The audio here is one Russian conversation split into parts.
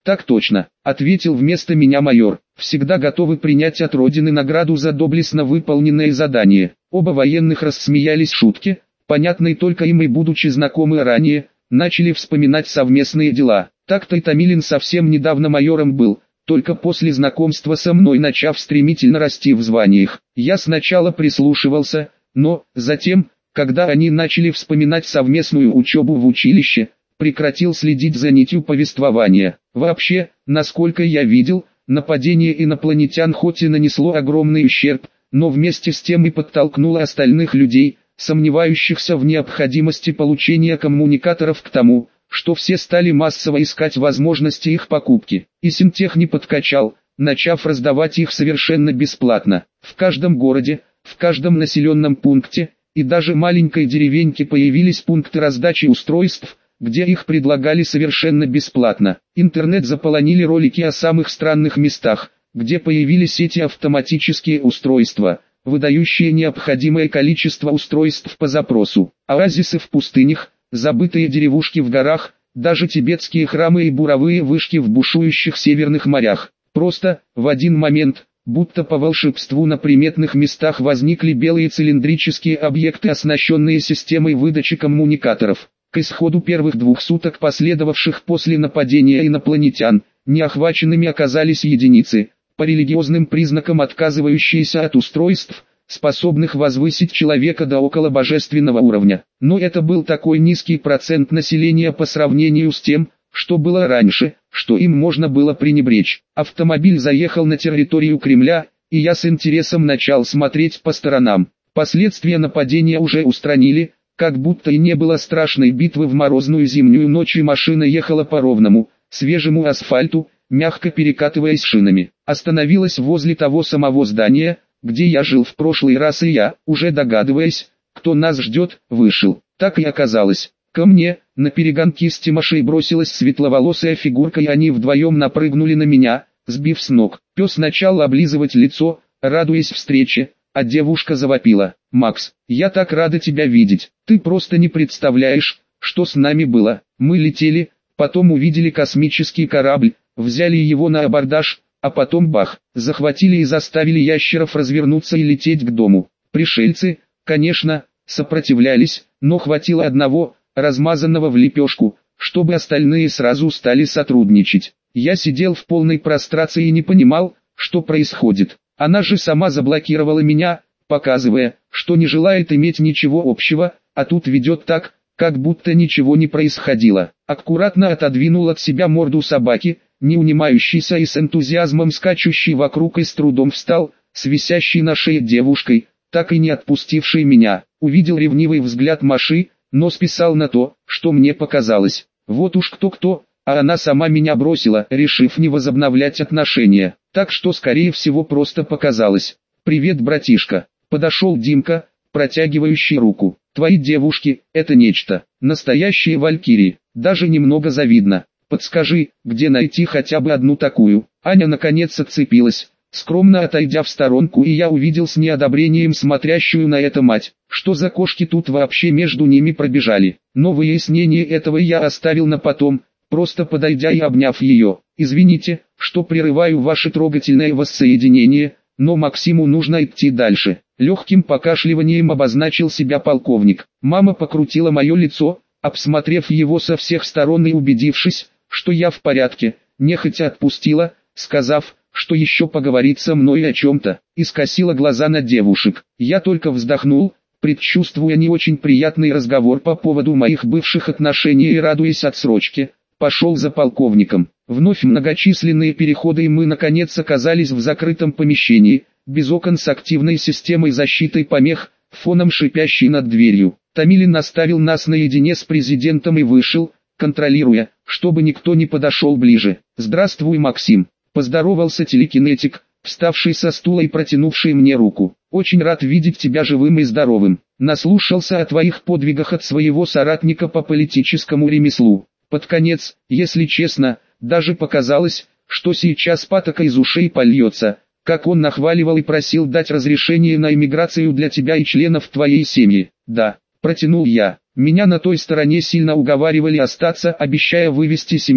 Так точно, ответил вместо меня майор. Всегда готовы принять от Родины награду за доблестно выполненное задание. Оба военных рассмеялись шутке, понятной только им и будучи знакомы ранее, начали вспоминать совместные дела. Так-то и Томилин совсем недавно майором был, только после знакомства со мной начав стремительно расти в званиях. Я сначала прислушивался, но, затем, когда они начали вспоминать совместную учебу в училище, прекратил следить за нитью повествования. Вообще, насколько я видел, нападение инопланетян хоть и нанесло огромный ущерб, но вместе с тем и подтолкнуло остальных людей, сомневающихся в необходимости получения коммуникаторов к тому, что все стали массово искать возможности их покупки. И Синтех не подкачал, начав раздавать их совершенно бесплатно. В каждом городе, в каждом населенном пункте, и даже маленькой деревеньке появились пункты раздачи устройств, где их предлагали совершенно бесплатно. Интернет заполонили ролики о самых странных местах, где появились эти автоматические устройства, выдающие необходимое количество устройств по запросу. Оазисы в пустынях, забытые деревушки в горах, даже тибетские храмы и буровые вышки в бушующих северных морях. Просто, в один момент, будто по волшебству на приметных местах возникли белые цилиндрические объекты, оснащенные системой выдачи коммуникаторов. К исходу первых 2 суток, последовавших после нападения инопланетян, неохваченными оказались единицы, по религиозным признакам отказывающиеся от устройств, способных возвысить человека до около божественного уровня. Но это был такой низкий процент населения по сравнению с тем, что было раньше, что им можно было пренебречь. Автомобиль заехал на территорию Кремля, и я с интересом начал смотреть по сторонам. Последствия нападения уже устранили, как будто и не было страшной битвы в морозную зимнюю ночь, и машина ехала по ровному, свежему асфальту, мягко перекатываясь шинами. Остановилась возле того самого здания, где я жил в прошлый раз, и я, уже догадываясь, кто нас ждет, вышел. Так и оказалось. Ко мне, на перегонки с Тимошей бросилась светловолосая фигурка, и они вдвоем напрыгнули на меня, сбив с ног. Пес начал облизывать лицо, радуясь встрече, а девушка завопила: «Макс, я так рада тебя видеть, ты просто не представляешь, что с нами было. Мы летели, потом увидели космический корабль, взяли его на абордаж, а потом бах, захватили и заставили ящеров развернуться и лететь к дому. Пришельцы, конечно, сопротивлялись, но хватило одного, размазанного в лепешку, чтобы остальные сразу стали сотрудничать. Я сидел в полной прострации и не понимал, что происходит. Она же сама заблокировала меня, показывая, что не желает иметь ничего общего, а тут ведет так, как будто ничего не происходило. Аккуратно отодвинул от себя морду собаки, не унимающийся и с энтузиазмом скачущий вокруг, и с трудом встал, с висящей на шее девушкой, так и не отпустившей меня. Увидел ревнивый взгляд Маши, но списал на то, что мне показалось. Вот уж кто-кто, а она сама меня бросила, решив не возобновлять отношения. Так что скорее всего просто показалось. «Привет, братишка», — подошел Димка, протягивающий руку. «Твои девушки — это нечто, настоящие валькирии, даже немного завидно. Подскажи, где найти хотя бы одну такую?» Аня наконец отцепилась, скромно отойдя в сторонку, и я увидел с неодобрением смотрящую на это мать. Что за кошки тут вообще между ними пробежали? Но выяснение этого я оставил на потом, просто подойдя и обняв ее. «Извините, что прерываю ваше трогательное воссоединение, но Максиму нужно идти дальше». Легким покашливанием обозначил себя полковник. Мама покрутила мое лицо, обсмотрев его со всех сторон и убедившись, что я в порядке, нехотя отпустила, сказав, что еще поговорит со мной о чем-то, и скосила глаза на девушек. Я только вздохнул, предчувствуя не очень приятный разговор по поводу моих бывших отношений, и, радуясь отсрочке, пошел за полковником. Вновь многочисленные переходы, и мы наконец оказались в закрытом помещении, без окон, с активной системой защиты помех, фоном шипящей над дверью. Томилин оставил нас наедине с президентом и вышел, контролируя, чтобы никто не подошел ближе. «Здравствуй, Максим», — поздоровался телекинетик, вставший со стула и протянувший мне руку. «Очень рад видеть тебя живым и здоровым. Наслушался о твоих подвигах от своего соратника по политическому ремеслу. Под конец, если честно, даже показалось, что сейчас патока из ушей польется, как он нахваливал и просил дать разрешение на эмиграцию для тебя и членов твоей семьи». «Да», — протянул я. «Меня на той стороне сильно уговаривали остаться, обещая вывести семью,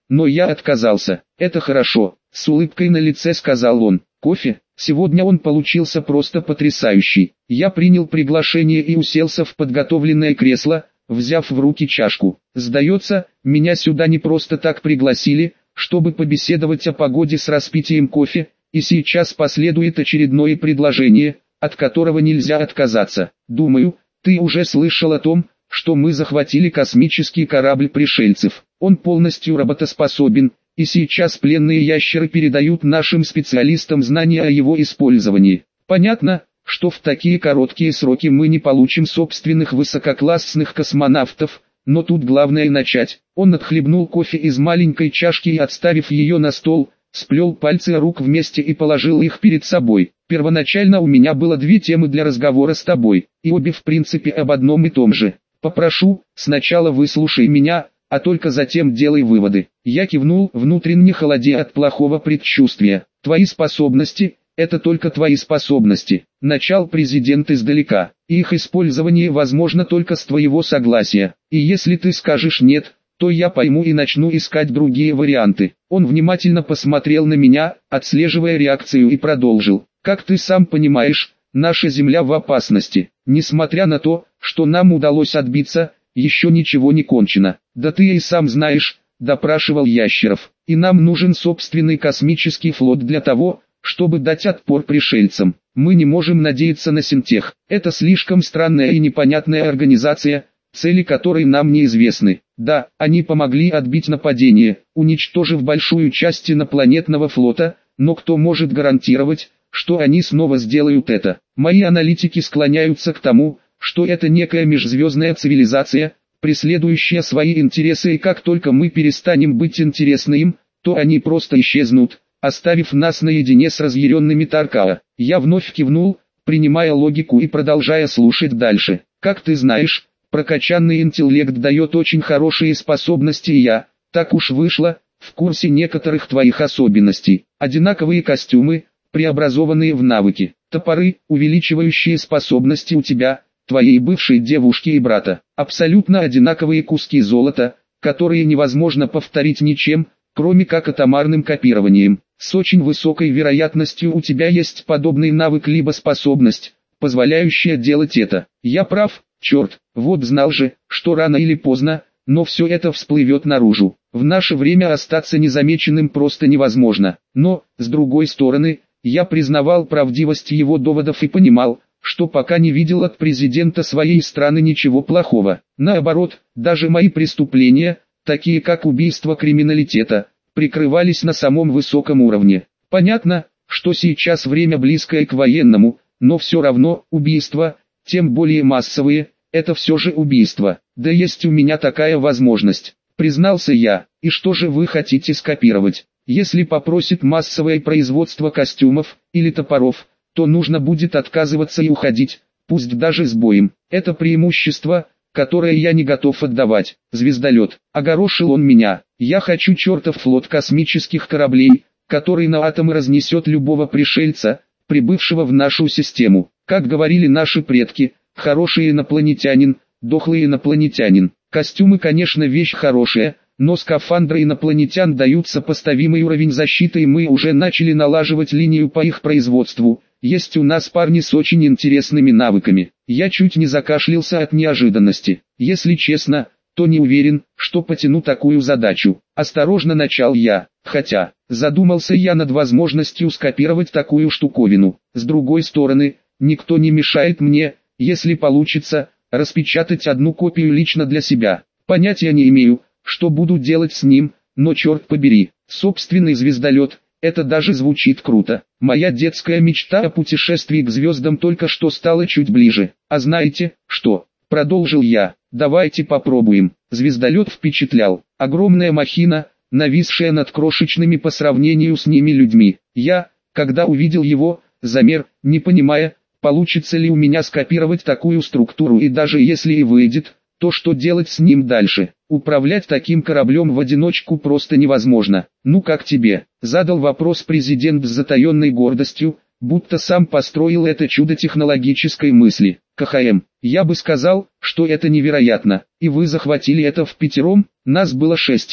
но я отказался. Это хорошо, с улыбкой на лице сказал он. Кофе? Сегодня он получился просто потрясающий. Я принял приглашение и уселся в подготовленное кресло, взяв в руки чашку. Сдается, меня сюда не просто так пригласили, чтобы побеседовать о погоде с распитием кофе, и сейчас последует очередное предложение, от которого нельзя отказаться. Думаю, ты уже слышал о том, что мы захватили космический корабль пришельцев. Он полностью работоспособен, и сейчас пленные ящеры передают нашим специалистам знания о его использовании. Понятно, что в такие короткие сроки мы не получим собственных высококлассных космонавтов, но тут главное начать. Он отхлебнул кофе из маленькой чашки и, отставив ее на стол, сплел пальцы рук вместе и положил их перед собой. Первоначально у меня было две темы для разговора с тобой, и обе в принципе об одном и том же. Попрошу, сначала выслушай меня, а только затем делай выводы. Я кивнул, внутренне холодея от плохого предчувствия. Твои способности – это только твои способности. Начал президент издалека. Их использование возможно только с твоего согласия. И если ты скажешь «нет», то я пойму и начну искать другие варианты. Он внимательно посмотрел на меня, отслеживая реакцию, и продолжил. Как ты сам понимаешь, наша Земля в опасности. Несмотря на то, что нам удалось отбиться, еще ничего не кончено. Да ты и сам знаешь, допрашивал ящеров. И нам нужен собственный космический флот для того, чтобы дать отпор пришельцам. Мы не можем надеяться на Синтех. Это слишком странная и непонятная организация, цели которой нам неизвестны. Да, они помогли отбить нападение, уничтожив большую часть инопланетного флота, но кто может гарантировать, что они снова сделают это? Мои аналитики склоняются к тому, что это некая межзвездная цивилизация, преследующая свои интересы, и как только мы перестанем быть интересны им, то они просто исчезнут, оставив нас наедине с разъяренными Таркаа. Я вновь кивнул, принимая логику и продолжая слушать дальше. Как ты знаешь, прокачанный интеллект дает очень хорошие способности, и я, так уж вышло, в курсе некоторых твоих особенностей. Одинаковые костюмы, преобразованные в навыки, топоры, увеличивающие способности у тебя, твоей бывшей девушки и брата. Абсолютно одинаковые куски золота, которые невозможно повторить ничем, кроме как атомарным копированием. С очень высокой вероятностью у тебя есть подобный навык либо способность, позволяющая делать это. Я прав? Черт, вот знал же, что рано или поздно, но все это всплывет наружу. В наше время остаться незамеченным просто невозможно. Но, с другой стороны, я признавал правдивость его доводов и понимал, что пока не видел от президента своей страны ничего плохого. Наоборот, даже мои преступления, такие как убийство криминалитета, прикрывались на самом высоком уровне. Понятно, что сейчас время близкое к военному, но все равно убийства, тем более массовые, это все же убийство. Да есть у меня такая возможность, признался я. И что же вы хотите скопировать? Если попросит массовое производство костюмов или топоров, то нужно будет отказываться и уходить, пусть даже с боем. Это преимущество, которое я не готов отдавать. Звездолет, огорошил он меня. Я хочу чертов флот космических кораблей, который на атомы разнесет любого пришельца, прибывшего в нашу систему. Как говорили наши предки, хороший инопланетянин, дохлый инопланетянин. Костюмы, конечно, вещь хорошая, но скафандры инопланетян дают сопоставимый уровень защиты, и мы уже начали налаживать линию по их производству. Есть у нас парни с очень интересными навыками. Я чуть не закашлялся от неожиданности. Если честно, то не уверен, что потяну такую задачу. Осторожно начал я, хотя, задумался я над возможностью скопировать такую штуковину. С другой стороны, никто не мешает мне, если получится, распечатать одну копию лично для себя. Понятия не имею, что буду делать с ним, но черт побери, собственный звездолет, это даже звучит круто. Моя детская мечта о путешествии к звездам только что стала чуть ближе. А знаете, что? Продолжил я. Давайте попробуем. Звездолет впечатлял. Огромная махина, нависшая над крошечными по сравнению с ними людьми. Я, когда увидел его, замер, не понимая, получится ли у меня скопировать такую структуру, и даже если и выйдет, то что делать с ним дальше? Управлять таким кораблем в одиночку просто невозможно. Ну как тебе? Задал вопрос президент с затаенной гордостью, будто сам построил это чудо технологической мысли. КХМ, я бы сказал, что это невероятно. И вы захватили это впятером? Нас было 6.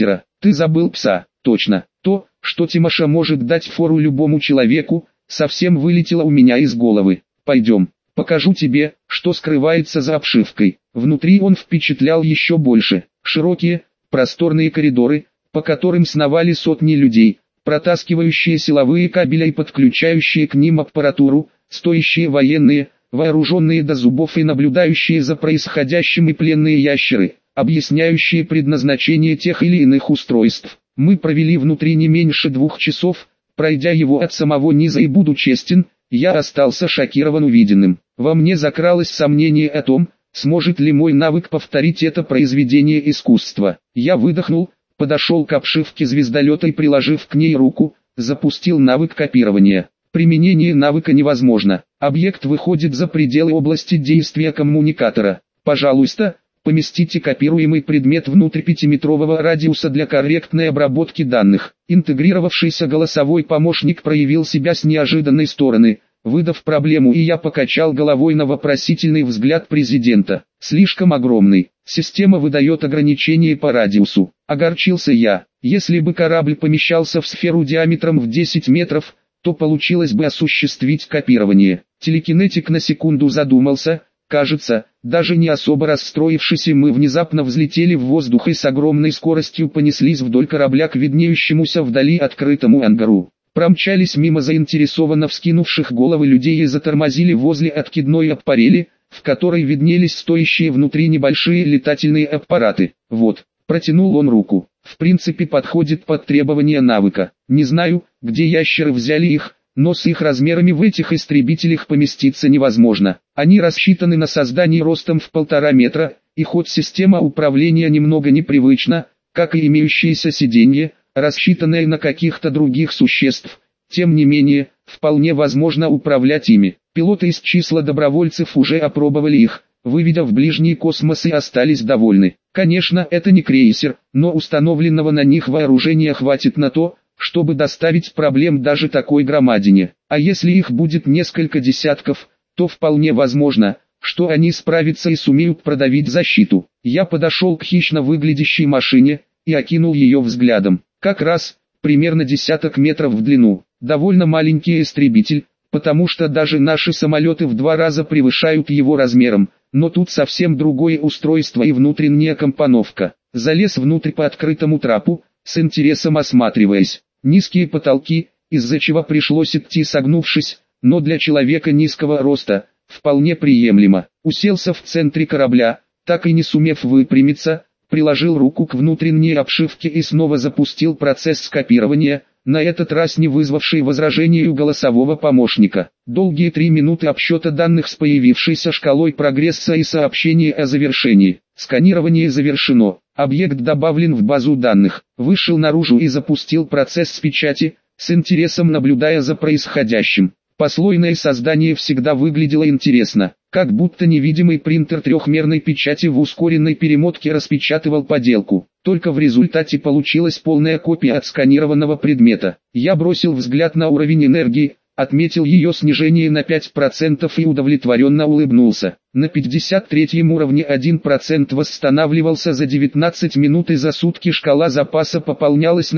Ты забыл пса, точно. То, что Тимоша может дать фору любому человеку, совсем вылетело у меня из головы. Пойдем, покажу тебе, что скрывается за обшивкой. Внутри он впечатлял еще больше. Широкие, просторные коридоры, по которым сновали сотни людей, протаскивающие силовые кабели и подключающие к ним аппаратуру, стоящие военные, вооруженные до зубов и наблюдающие за происходящим и пленные ящеры, объясняющие предназначение тех или иных устройств. Мы провели внутри не меньше 2 часов, пройдя его от самого низа, и буду честен, я остался шокирован увиденным. Во мне закралось сомнение о том, сможет ли мой навык повторить это произведение искусства. Я выдохнул, подошел к обшивке звездолета и, приложив к ней руку, запустил навык копирования. Применение навыка невозможно. Объект выходит за пределы области действия коммуникатора. Пожалуйста, поместите копируемый предмет внутрь 5-метрового радиуса для корректной обработки данных. Интегрировавшийся голосовой помощник проявил себя с неожиданной стороны, выдав проблему, и я покачал головой на вопросительный взгляд президента. Слишком огромный. Система выдает ограничения по радиусу. Огорчился я. Если бы корабль помещался в сферу диаметром в 10 метров, то получилось бы осуществить копирование. Телекинетик на секунду задумался. Кажется, даже не особо расстроившись, мы внезапно взлетели в воздух и с огромной скоростью понеслись вдоль корабля к виднеющемуся вдали открытому ангару. Промчались мимо заинтересованно вскинувших головы людей и затормозили возле откидной аппарели, в которой виднелись стоящие внутри небольшие летательные аппараты. Вот, протянул он руку. В принципе, подходит под требования навыка. Не знаю, где ящеры взяли их, но с их размерами в этих истребителях поместиться невозможно. Они рассчитаны на создание ростом в 1,5 метра, и хоть система управления немного непривычна, как и имеющееся сиденье, рассчитанное на каких-то других существ, тем не менее, вполне возможно управлять ими. Пилоты из числа добровольцев уже опробовали их, выведя в ближний космос, и остались довольны. Конечно, это не крейсер, но установленного на них вооружения хватит на то, чтобы доставить проблем даже такой громадине. А если их будет несколько десятков, то вполне возможно, что они справятся и сумеют продавить защиту. Я подошел к хищно выглядящей машине и окинул ее взглядом. Как раз, примерно 10 метров в длину. Довольно маленький истребитель, потому что даже наши самолеты в 2 раза превышают его размером, но тут совсем другое устройство и внутренняя компоновка. Залез внутрь по открытому трапу, с интересом осматриваясь. Низкие потолки, из-за чего пришлось идти согнувшись, но для человека низкого роста, вполне приемлемо. Уселся в центре корабля, так и не сумев выпрямиться, приложил руку к внутренней обшивке и снова запустил процесс скопирования, на этот раз не вызвавший возражений у голосового помощника. Долгие 3 минуты обсчета данных с появившейся шкалой прогресса и сообщение о завершении. Сканирование завершено. Объект добавлен в базу данных. Вышел наружу и запустил процесс с печати, с интересом наблюдая за происходящим. Послойное создание всегда выглядело интересно, как будто невидимый принтер трехмерной печати в ускоренной перемотке распечатывал поделку. Только в результате получилась полная копия отсканированного предмета. Я бросил взгляд на уровень энергии, отметил ее снижение на 5% и удовлетворенно улыбнулся. На 53-м уровне 1% восстанавливался за 19 минут, и за сутки шкала запаса пополнялась на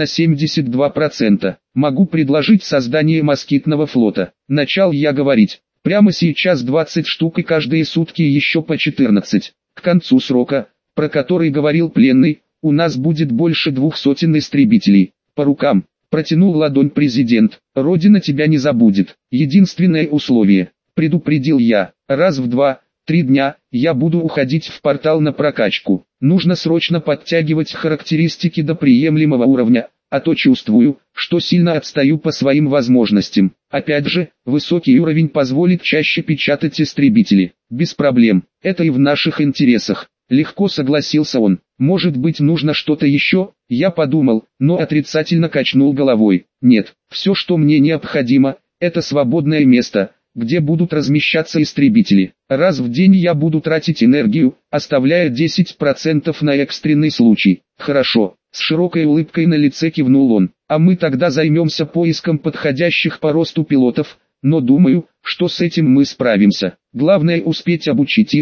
72%. Могу предложить создание москитного флота. Начал я говорить. Прямо сейчас 20 штук и каждые сутки еще по 14. К концу срока, про который говорил пленный, у нас будет больше 200 истребителей. По рукам. Протянул ладонь президент. Родина тебя не забудет. Единственное условие, предупредил я, раз в 2-3 дня я буду уходить в портал на прокачку. Нужно срочно подтягивать характеристики до приемлемого уровня, а то чувствую, что сильно отстаю по своим возможностям. Опять же, высокий уровень позволит чаще печатать истребители. Без проблем, это и в наших интересах. Легко согласился он. Может быть, нужно что-то еще? Я подумал, но отрицательно качнул головой. Нет, все, что мне необходимо, это свободное место, где будут размещаться истребители. Раз в день я буду тратить энергию, оставляя 10% на экстренный случай. Хорошо, с широкой улыбкой на лице кивнул он. А мы тогда займемся поиском подходящих по росту пилотов, но думаю, что с этим мы справимся. Главное успеть обучить их,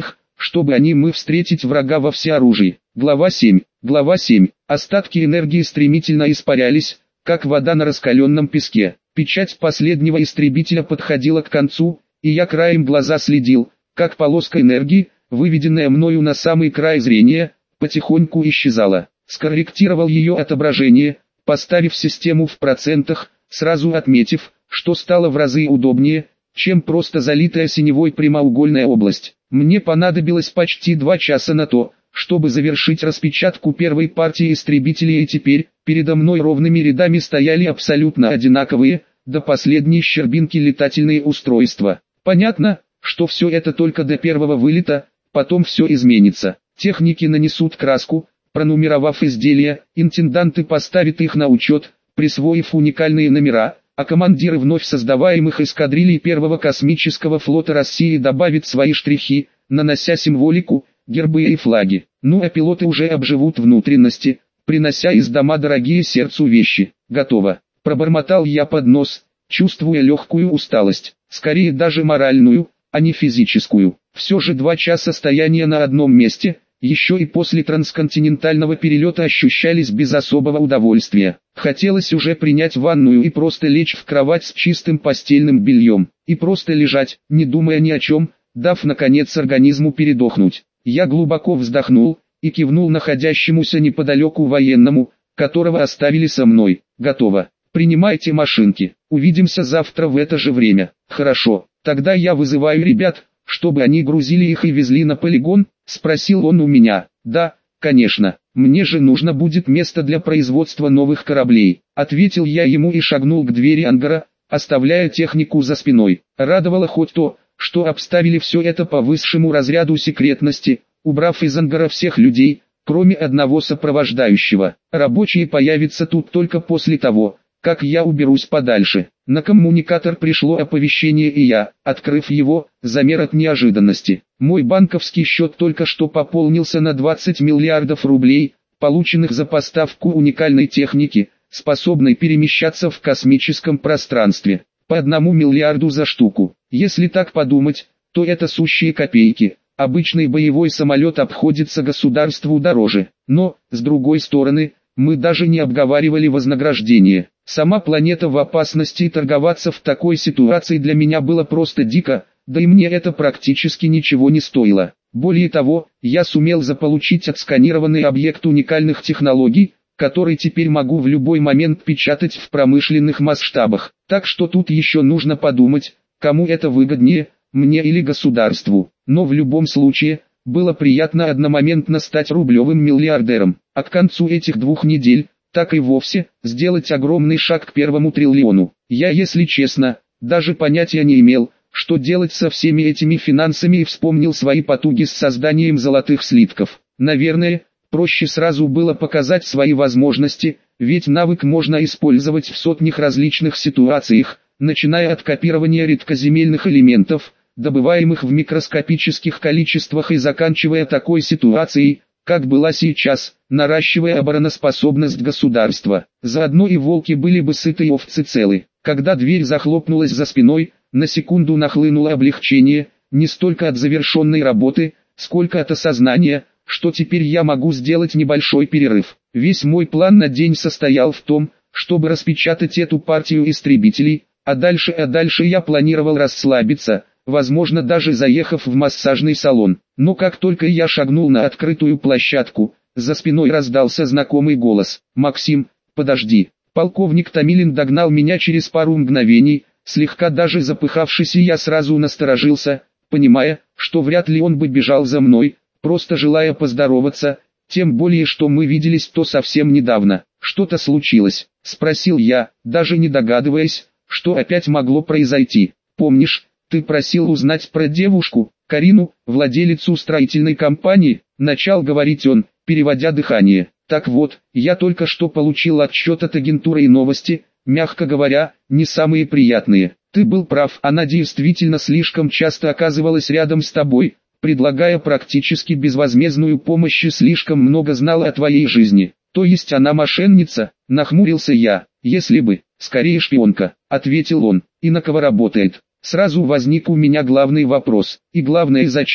чтобы мы встретить врага во всеоружии. Глава 7. Глава 7. Остатки энергии стремительно испарялись, как вода на раскаленном песке. Печать последнего истребителя подходила к концу, и я краем глаза следил, как полоска энергии, выведенная мною на самый край зрения, потихоньку исчезала. Скорректировал ее отображение, поставив систему в процентах, сразу отметив, что стало в разы удобнее, чем просто залитая синевой прямоугольная область. Мне понадобилось почти 2 часа на то, чтобы завершить распечатку первой партии истребителей, и теперь, передо мной ровными рядами стояли абсолютно одинаковые, до последней щербинки летательные устройства. Понятно, что все это только до первого вылета, потом все изменится. Техники нанесут краску, пронумеровав изделия, интенданты поставят их на учет, присвоив уникальные номера, а командиры вновь создаваемых эскадрилей Первого космического флота России добавят свои штрихи, нанося символику, гербы и флаги. Ну а пилоты уже обживут внутренности, принося из дома дорогие сердцу вещи. Готово. Пробормотал я под нос, чувствуя легкую усталость, скорее даже моральную, а не физическую. Все же 2 часа стояния на одном месте, еще и после трансконтинентального перелета, ощущались без особого удовольствия. Хотелось уже принять ванную и просто лечь в кровать с чистым постельным бельем, и просто лежать, не думая ни о чем, дав наконец организму передохнуть. Я глубоко вздохнул и кивнул находящемуся неподалеку военному, которого оставили со мной. Готово. Принимайте машинки. Увидимся завтра в это же время. Хорошо. Тогда я вызываю ребят, чтобы они грузили их и везли на полигон, спросил он у меня. Да, конечно. Мне же нужно будет место для производства новых кораблей, ответил я ему и шагнул к двери ангара, оставляя технику за спиной. Радовало хоть то, что обставили все это по высшему разряду секретности, убрав из ангара всех людей, кроме одного сопровождающего. Рабочие появятся тут только после того, как я уберусь подальше. На коммуникатор пришло оповещение, и я, открыв его, замер от неожиданности. Мой банковский счет только что пополнился на 20 миллиардов рублей, полученных за поставку уникальной техники, способной перемещаться в космическом пространстве. По 1 миллиарду за штуку. Если так подумать, то это сущие копейки. Обычный боевой самолет обходится государству дороже. Но, с другой стороны, мы даже не обговаривали вознаграждение. Сама планета в опасности, и торговаться в такой ситуации для меня было просто дико, да и мне это практически ничего не стоило. Более того, я сумел заполучить отсканированный объект уникальных технологий, который теперь могу в любой момент печатать в промышленных масштабах. Так что тут еще нужно подумать, кому это выгоднее, мне или государству. Но в любом случае, было приятно одномоментно стать рублевым миллиардером, а к концу этих 2 недель, так и вовсе, сделать огромный шаг к 1 триллиону. Я, если честно, даже понятия не имел, что делать со всеми этими финансами, и вспомнил свои потуги с созданием золотых слитков. Наверное, проще сразу было показать свои возможности, ведь навык можно использовать в сотнях различных ситуациях, начиная от копирования редкоземельных элементов, добываемых в микроскопических количествах, и заканчивая такой ситуацией, как была сейчас, наращивая обороноспособность государства. Заодно и волки были бы сыты, и овцы целы. Когда дверь захлопнулась за спиной, на секунду нахлынуло облегчение, не столько от завершенной работы, сколько от осознания, что теперь я могу сделать небольшой перерыв. Весь мой план на день состоял в том, чтобы распечатать эту партию истребителей, а дальше я планировал расслабиться, возможно даже заехав в массажный салон. Но как только я шагнул на открытую площадку, за спиной раздался знакомый голос. «Максим, подожди». Полковник Томилин догнал меня через пару мгновений, слегка даже запыхавшись, и я сразу насторожился, понимая, что вряд ли он бы бежал за мной, просто желая поздороваться, тем более что мы виделись то совсем недавно. «Что-то случилось?» – спросил я, даже не догадываясь, что опять могло произойти. «Помнишь, ты просил узнать про девушку, Карину, владелицу строительной компании?» – начал говорить он, переводя дыхание. «Так вот, я только что получил отчет от агентуры, и новости, мягко говоря, не самые приятные. Ты был прав, она действительно слишком часто оказывалась рядом с тобой, предлагая практически безвозмездную помощь, и слишком много знала о твоей жизни. То есть она мошенница?» – нахмурился я. «Если бы, скорее шпионка», – ответил он. «И на кого работает?» Сразу возник у меня главный вопрос. И главное, зачем?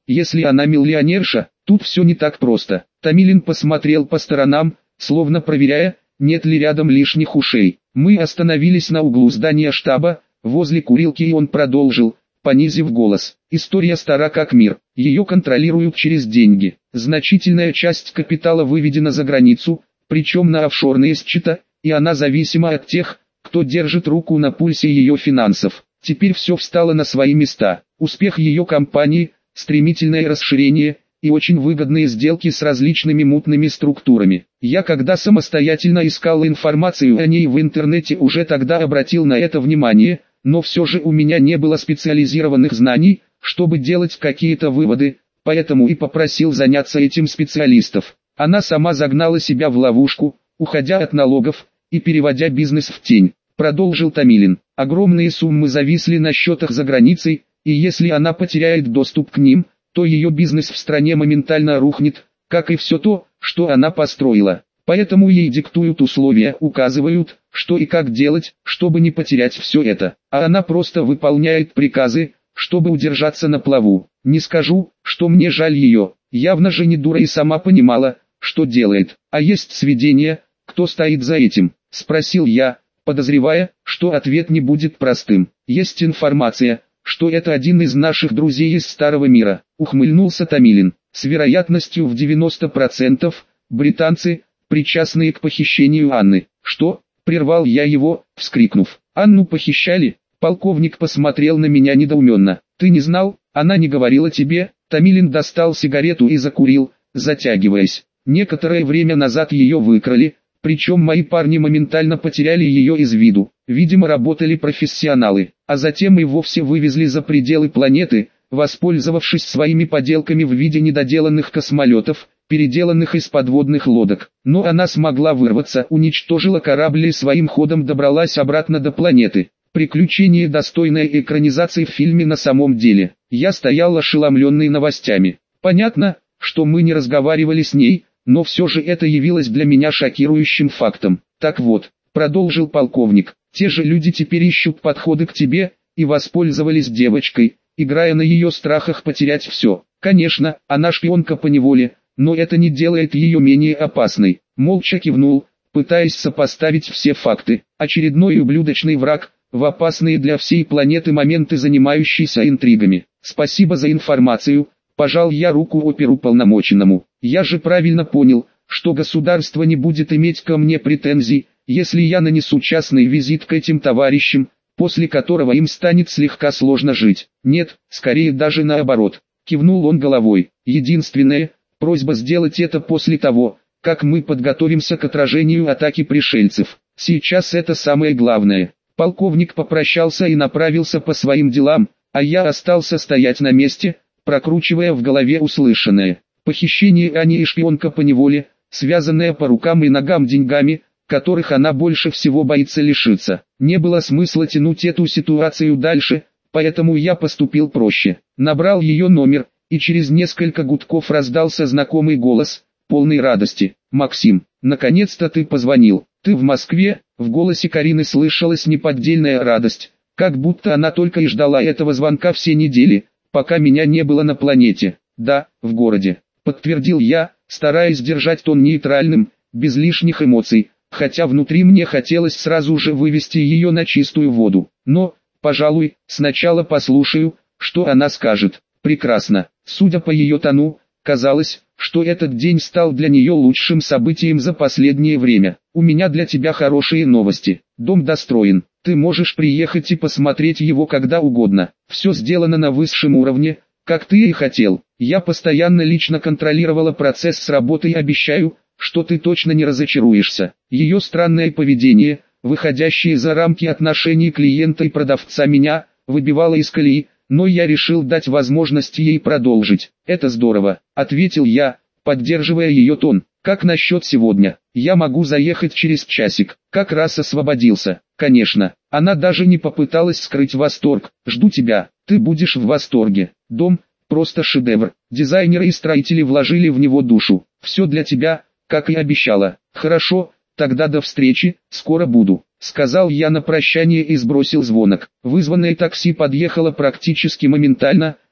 Если она миллионерша, тут все не так просто. Томилин посмотрел по сторонам, словно проверяя, нет ли рядом лишних ушей. Мы остановились на углу здания штаба, возле курилки, и он продолжил, понизив голос. История стара как мир, ее контролируют через деньги. Значительная часть капитала выведена за границу, причем на офшорные счета, и она зависима от тех, кто держит руку на пульсе ее финансов. Теперь все встало на свои места. Успех ее компании, стремительное расширение и очень выгодные сделки с различными мутными структурами. Я, когда самостоятельно искал информацию о ней в интернете, уже тогда обратил на это внимание, но все же у меня не было специализированных знаний, чтобы делать какие-то выводы, поэтому и попросил заняться этим специалистов. Она сама загнала себя в ловушку, уходя от налогов и переводя бизнес в тень, продолжил Томилин. Огромные суммы зависли на счетах за границей, и если она потеряет доступ к ним, то ее бизнес в стране моментально рухнет, как и все то, что она построила. Поэтому ей диктуют условия, указывают, что и как делать, чтобы не потерять все это. А она просто выполняет приказы, чтобы удержаться на плаву. Не скажу, что мне жаль ее, явно же не дура и сама понимала, что делает. А есть сведения, кто стоит за этим? Спросил я, подозревая, что ответ не будет простым. Есть информация, что это один из наших друзей из Старого Мира, ухмыльнулся Томилин. С вероятностью в 90%, британцы, причастные к похищению Анны. Что? Прервал я его, вскрикнув. Анну похищали? Полковник посмотрел на меня недоуменно. Ты не знал? Она не говорила тебе? Томилин достал сигарету и закурил, затягиваясь. Некоторое время назад ее выкрали, причем мои парни моментально потеряли ее из виду. Видимо, работали профессионалы, а затем и вовсе вывезли за пределы планеты, воспользовавшись своими поделками в виде недоделанных космолетов, переделанных из подводных лодок. Но она смогла вырваться, уничтожила корабль и своим ходом добралась обратно до планеты. Приключение, достойное экранизации в фильме на самом деле. Я стоял ошеломленный новостями. Понятно, что мы не разговаривали с ней, но все же это явилось для меня шокирующим фактом. Так вот, продолжил полковник, те же люди теперь ищут подходы к тебе, и воспользовались девочкой, играя на ее страхах потерять все. Конечно, она шпионка по неволе, но это не делает ее менее опасной. Молча кивнул, пытаясь сопоставить все факты. Очередной ублюдочный враг, в опасные для всей планеты моменты, занимающийся интригами. Спасибо за информацию, пожал я руку оперуполномоченному. Я же правильно понял, что государство не будет иметь ко мне претензий, если я нанесу частный визит к этим товарищам, после которого им станет слегка сложно жить. Нет, скорее даже наоборот. Кивнул он головой. Единственное, просьба сделать это после того, как мы подготовимся к отражению атаки пришельцев. Сейчас это самое главное. Полковник попрощался и направился по своим делам, а я остался стоять на месте, прокручивая в голове услышанное. Похищение Ани и шпионка по неволе, связанная по рукам и ногам деньгами, которых она больше всего боится лишиться. Не было смысла тянуть эту ситуацию дальше, поэтому я поступил проще. Набрал ее номер, и через несколько гудков раздался знакомый голос, полный радости. «Максим, наконец-то ты позвонил. Ты в Москве?» В голосе Карины слышалась неподдельная радость, как будто она только и ждала этого звонка все недели, пока меня не было на планете. «Да, в городе», подтвердил я, стараясь держать тон нейтральным, без лишних эмоций, хотя внутри мне хотелось сразу же вывести ее на чистую воду. Но, пожалуй, сначала послушаю, что она скажет. Прекрасно. Судя по ее тону, казалось, что этот день стал для нее лучшим событием за последнее время. У меня для тебя хорошие новости. Дом достроен. Ты можешь приехать и посмотреть его когда угодно. Все сделано на высшем уровне, как ты и хотел. Я постоянно лично контролировала процесс с работы и обещаю, что ты точно не разочаруешься. Ее странное поведение, выходящее за рамки отношений клиента и продавца, меня выбивало из колеи, но я решил дать возможность ей продолжить. «Это здорово», — ответил я, поддерживая ее тон. «Как насчет сегодня? Я могу заехать через часик. Как раз освободился». «Конечно». Она даже не попыталась скрыть восторг. «Жду тебя. Ты будешь в восторге. Дом — просто шедевр. Дизайнеры и строители вложили в него душу. Все для тебя, как и обещала». «Хорошо, тогда до встречи, скоро буду», — сказал я на прощание и сбросил звонок. Вызванное такси подъехало практически моментально,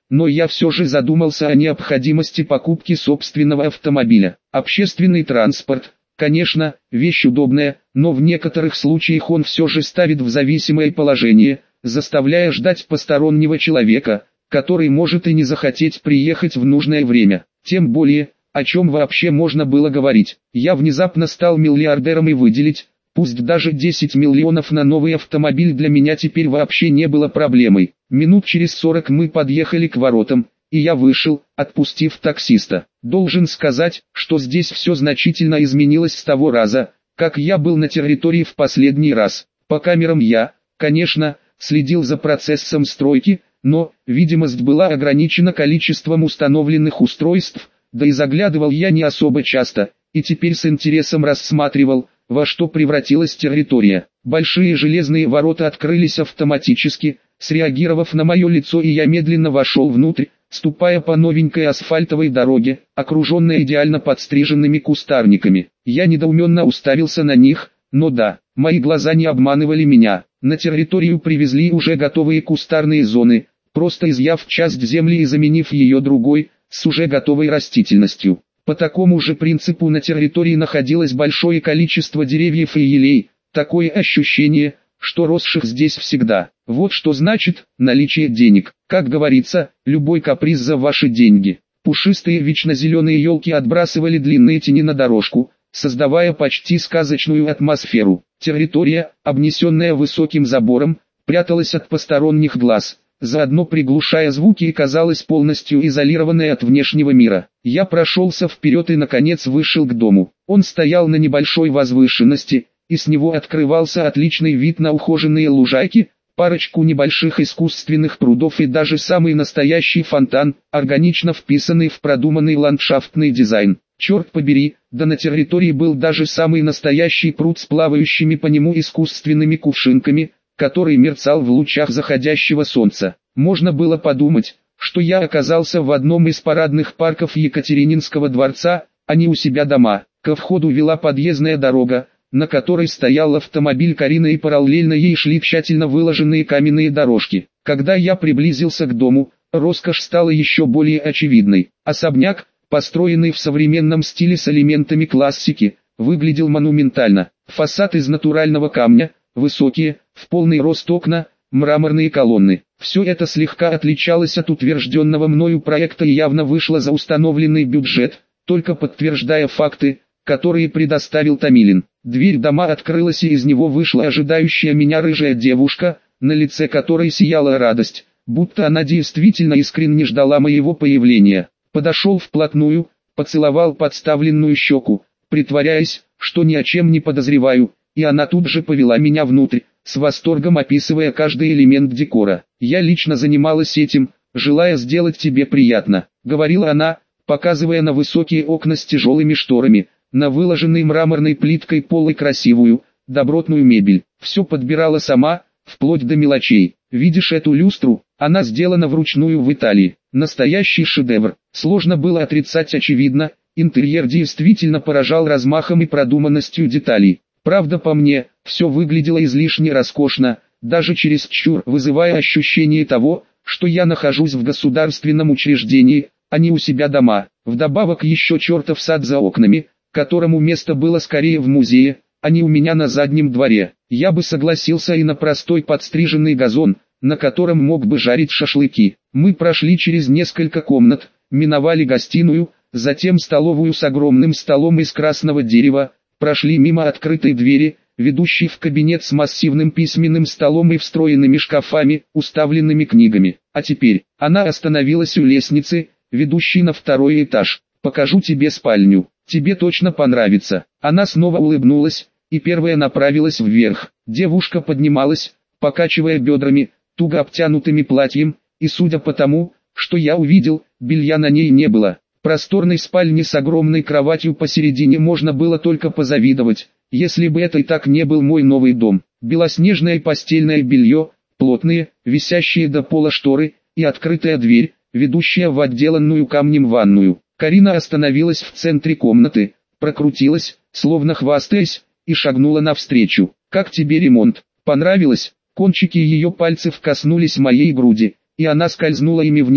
но я все же задумался о необходимости покупки собственного автомобиля. Общественный транспорт, конечно, вещь удобная, но в некоторых случаях он все же ставит в зависимое положение, заставляя ждать постороннего человека, который может и не захотеть приехать в нужное время. Тем более, о чем вообще можно было говорить. Я внезапно стал миллиардером и выделить, пусть даже 10 миллионов на новый автомобиль для меня теперь вообще не было проблемой. Минут через 40 мы подъехали к воротам, и я вышел, отпустив таксиста. Должен сказать, что здесь все значительно изменилось с того раза, как я был на территории в последний раз. По камерам я, конечно, следил за процессом стройки, но видимость была ограничена количеством установленных устройств, да и заглядывал я не особо часто, и теперь с интересом рассматривал, во что превратилась территория. Большие железные ворота открылись автоматически, среагировав на мое лицо, и я медленно вошел внутрь, ступая по новенькой асфальтовой дороге, окруженной идеально подстриженными кустарниками. Я недоуменно уставился на них, но да, мои глаза не обманывали меня. На территорию привезли уже готовые кустарные зоны, просто изъяв часть земли и заменив ее другой, с уже готовой растительностью. По такому же принципу на территории находилось большое количество деревьев и елей, такое ощущение, что росших здесь всегда. Вот что значит наличие денег. Как говорится, любой каприз за ваши деньги. Пушистые вечно зеленые елки отбрасывали длинные тени на дорожку, создавая почти сказочную атмосферу. Территория, обнесенная высоким забором, пряталась от посторонних глаз, заодно приглушая звуки, и казалась полностью изолированной от внешнего мира. Я прошелся вперед и наконец вышел к дому. Он стоял на небольшой возвышенности, и с него открывался отличный вид на ухоженные лужайки, парочку небольших искусственных прудов и даже самый настоящий фонтан, органично вписанный в продуманный ландшафтный дизайн. Черт побери, да на территории был даже самый настоящий пруд с плавающими по нему искусственными кувшинками, который мерцал в лучах заходящего солнца. Можно было подумать, что я оказался в одном из парадных парков Екатерининского дворца, а не у себя дома. Ко входу вела подъездная дорога, на которой стоял автомобиль Карины, и параллельно ей шли тщательно выложенные каменные дорожки. Когда я приблизился к дому, роскошь стала еще более очевидной. Особняк, построенный в современном стиле с элементами классики, выглядел монументально. Фасад из натурального камня, высокие, в полный рост окна, мраморные колонны. Все это слегка отличалось от утвержденного мною проекта и явно вышло за установленный бюджет, только подтверждая факты, которые предоставил Томилин. Дверь дома открылась, и из него вышла ожидающая меня рыжая девушка, на лице которой сияла радость, будто она действительно искренне ждала моего появления. Подошел вплотную, поцеловал подставленную щеку, притворяясь, что ни о чем не подозреваю, и она тут же повела меня внутрь, с восторгом описывая каждый элемент декора. «Я лично занималась этим, желая сделать тебе приятно», — говорила она, показывая на высокие окна с тяжелыми шторами, на выложенный мраморной плиткой пол и красивую, добротную мебель. Все подбирала сама, вплоть до мелочей. «Видишь эту люстру? Она сделана вручную в Италии. Настоящий шедевр». Сложно было отрицать очевидно, интерьер действительно поражал размахом и продуманностью деталей. Правда, по мне, все выглядело излишне роскошно, даже чересчур, вызывая ощущение того, что я нахожусь в государственном учреждении, а не у себя дома. Вдобавок еще чертов сад за окнами, которому место было скорее в музее, а не у меня на заднем дворе. Я бы согласился и на простой подстриженный газон, на котором мог бы жарить шашлыки. Мы прошли через несколько комнат, миновали гостиную, затем столовую с огромным столом из красного дерева, прошли мимо открытой двери, ведущей в кабинет с массивным письменным столом и встроенными шкафами, уставленными книгами. А теперь, она остановилась у лестницы, ведущей на второй этаж. «Покажу тебе спальню. Тебе точно понравится». Она снова улыбнулась, и первая направилась вверх. Девушка поднималась, покачивая бедрами, туго обтянутыми платьем, и судя по тому, что я увидел, белья на ней не было. Просторной спальне с огромной кроватью посередине можно было только позавидовать, если бы это и так не был мой новый дом. Белоснежное постельное белье, плотные, висящие до пола шторы, и открытая дверь, ведущая в отделанную камнем ванную. Карина остановилась в центре комнаты, прокрутилась, словно хвастаясь, и шагнула навстречу. «Как тебе ремонт? Понравилось?» Кончики ее пальцев коснулись моей груди, и она скользнула ими вниз,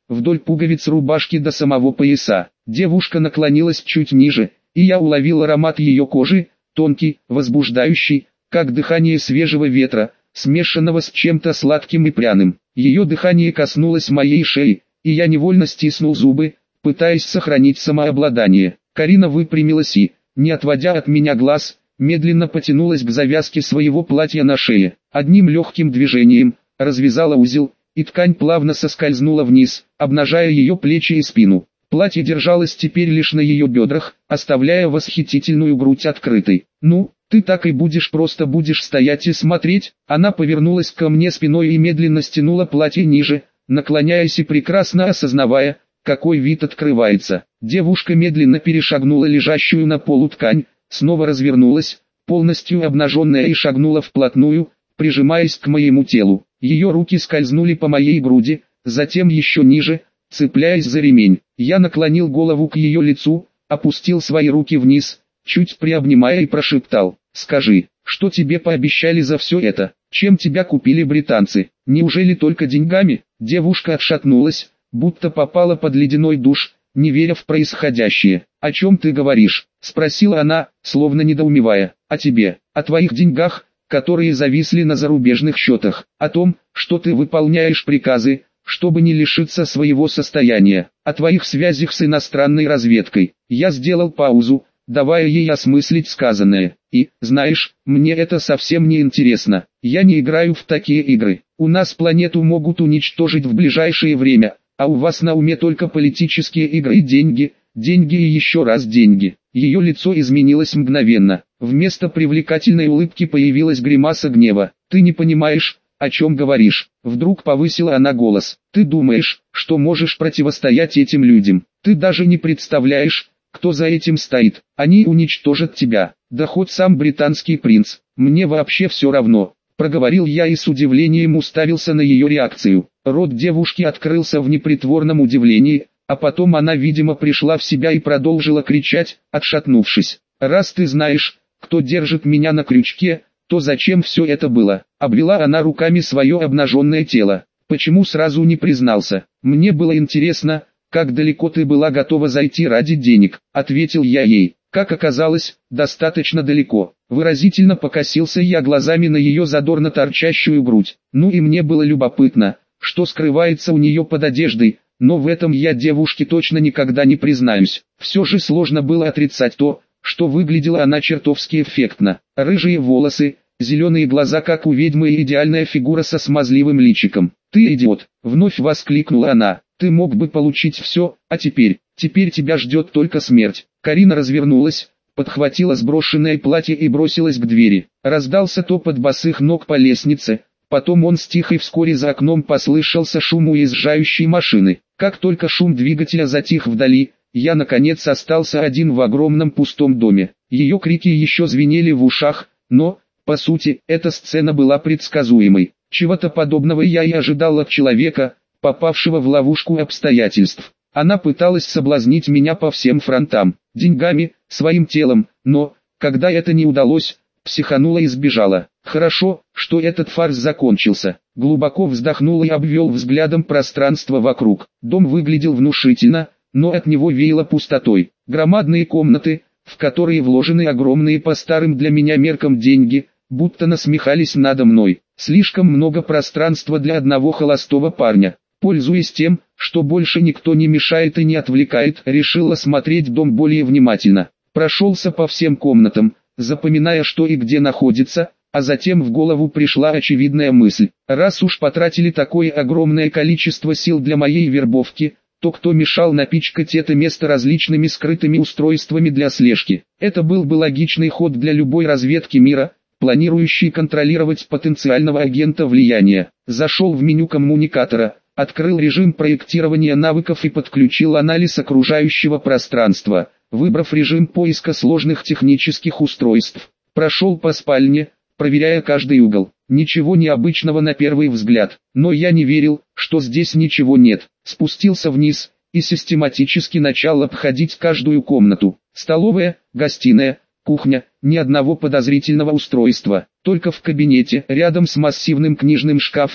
вдоль пуговиц рубашки до самого пояса. Девушка наклонилась чуть ниже, и я уловил аромат ее кожи, тонкий, возбуждающий, как дыхание свежего ветра, смешанного с чем-то сладким и пряным. Ее дыхание коснулось моей шеи, и я невольно стиснул зубы, пытаясь сохранить самообладание. Карина выпрямилась и, не отводя от меня глаз, медленно потянулась к завязке своего платья на шее. Одним легким движением развязала узел, и ткань плавно соскользнула вниз, обнажая ее плечи и спину. Платье держалось теперь лишь на ее бедрах, оставляя восхитительную грудь открытой. «Ну, ты так и просто будешь стоять и смотреть?» Она повернулась ко мне спиной и медленно стянула платье ниже, наклоняясь и прекрасно осознавая, какой вид открывается. Девушка медленно перешагнула лежащую на полу ткань, снова развернулась, полностью обнаженная, и шагнула вплотную, прижимаясь к моему телу. Ее руки скользнули по моей груди, затем еще ниже, цепляясь за ремень. Я наклонил голову к ее лицу, опустил свои руки вниз, чуть приобнимая, и прошептал: «Скажи, что тебе пообещали за все это? Чем тебя купили британцы? Неужели только деньгами?» Девушка отшатнулась, будто попала под ледяной душ, не веря в происходящее. «О чем ты говоришь?» — спросила она, словно недоумевая. «О тебе, о твоих деньгах, которые зависли на зарубежных счетах, о том, что ты выполняешь приказы, чтобы не лишиться своего состояния, о твоих связях с иностранной разведкой». Я сделал паузу, давая ей осмыслить сказанное. «И, знаешь, мне это совсем не интересно. Я не играю в такие игры. У нас планету могут уничтожить в ближайшее время, а у вас на уме только политические игры и деньги, деньги и еще раз деньги». Ее лицо изменилось мгновенно. Вместо привлекательной улыбки появилась гримаса гнева. «Ты не понимаешь, о чем говоришь?» Вдруг повысила она голос. «Ты думаешь, что можешь противостоять этим людям? Ты даже не представляешь, кто за этим стоит. Они уничтожат тебя, да хоть сам британский принц. Мне вообще все равно», — проговорил я и с удивлением уставился на ее реакцию. Рот девушки открылся в непритворном удивлении, а потом она, видимо, пришла в себя и продолжила кричать, отшатнувшись. «Раз ты знаешь, кто держит меня на крючке, то зачем все это было?» Обвела она руками свое обнаженное тело. «Почему сразу не признался? Мне было интересно, как далеко ты была готова зайти ради денег», — ответил я ей. Как оказалось, достаточно далеко. Выразительно покосился я глазами на ее задорно торчащую грудь. Ну и мне было любопытно, что скрывается у нее под одеждой, но в этом я девушке точно никогда не признаюсь. Все же сложно было отрицать то, что выглядела она чертовски эффектно. Рыжие волосы, зеленые глаза, как у ведьмы, и идеальная фигура со смазливым личиком. «Ты идиот!» — вновь воскликнула она. «Ты мог бы получить все, а теперь тебя ждет только смерть». Карина развернулась, подхватила сброшенное платье и бросилась к двери. Раздался топот босых ног по лестнице, потом он стих, и вскоре за окном послышался шум уезжающей машины. Как только шум двигателя затих вдали, я наконец остался один в огромном пустом доме. Ее крики еще звенели в ушах, но, по сути, эта сцена была предсказуемой. Чего-то подобного я и ожидал от человека, попавшего в ловушку обстоятельств. Она пыталась соблазнить меня по всем фронтам, деньгами, своим телом, но, когда это не удалось, психанула и сбежала. Хорошо, что этот фарс закончился. Глубоко вздохнул и обвел взглядом пространство вокруг. Дом выглядел внушительно, но от него веяло пустотой. Громадные комнаты, в которые вложены огромные по старым для меня меркам деньги, будто насмехались надо мной. Слишком много пространства для одного холостого парня. Пользуясь тем, что больше никто не мешает и не отвлекает, решил осмотреть дом более внимательно. Прошелся по всем комнатам, запоминая, что и где находится, а затем в голову пришла очевидная мысль. Раз уж потратили такое огромное количество сил для моей вербовки, то кто мешал напичкать это место различными скрытыми устройствами для слежки? Это был бы логичный ход для любой разведки мира, планирующей контролировать потенциального агента влияния. Зашел в меню коммуникатора, открыл режим проектирования навыков и подключил анализ окружающего пространства, выбрав режим поиска сложных технических устройств. Прошел по спальне, проверяя каждый угол. Ничего необычного на первый взгляд, но я не верил, что здесь ничего нет. Спустился вниз и систематически начал обходить каждую комнату. Столовая, гостиная, кухня, ни одного подозрительного устройства. Только в кабинете, рядом с массивным книжным шкафом,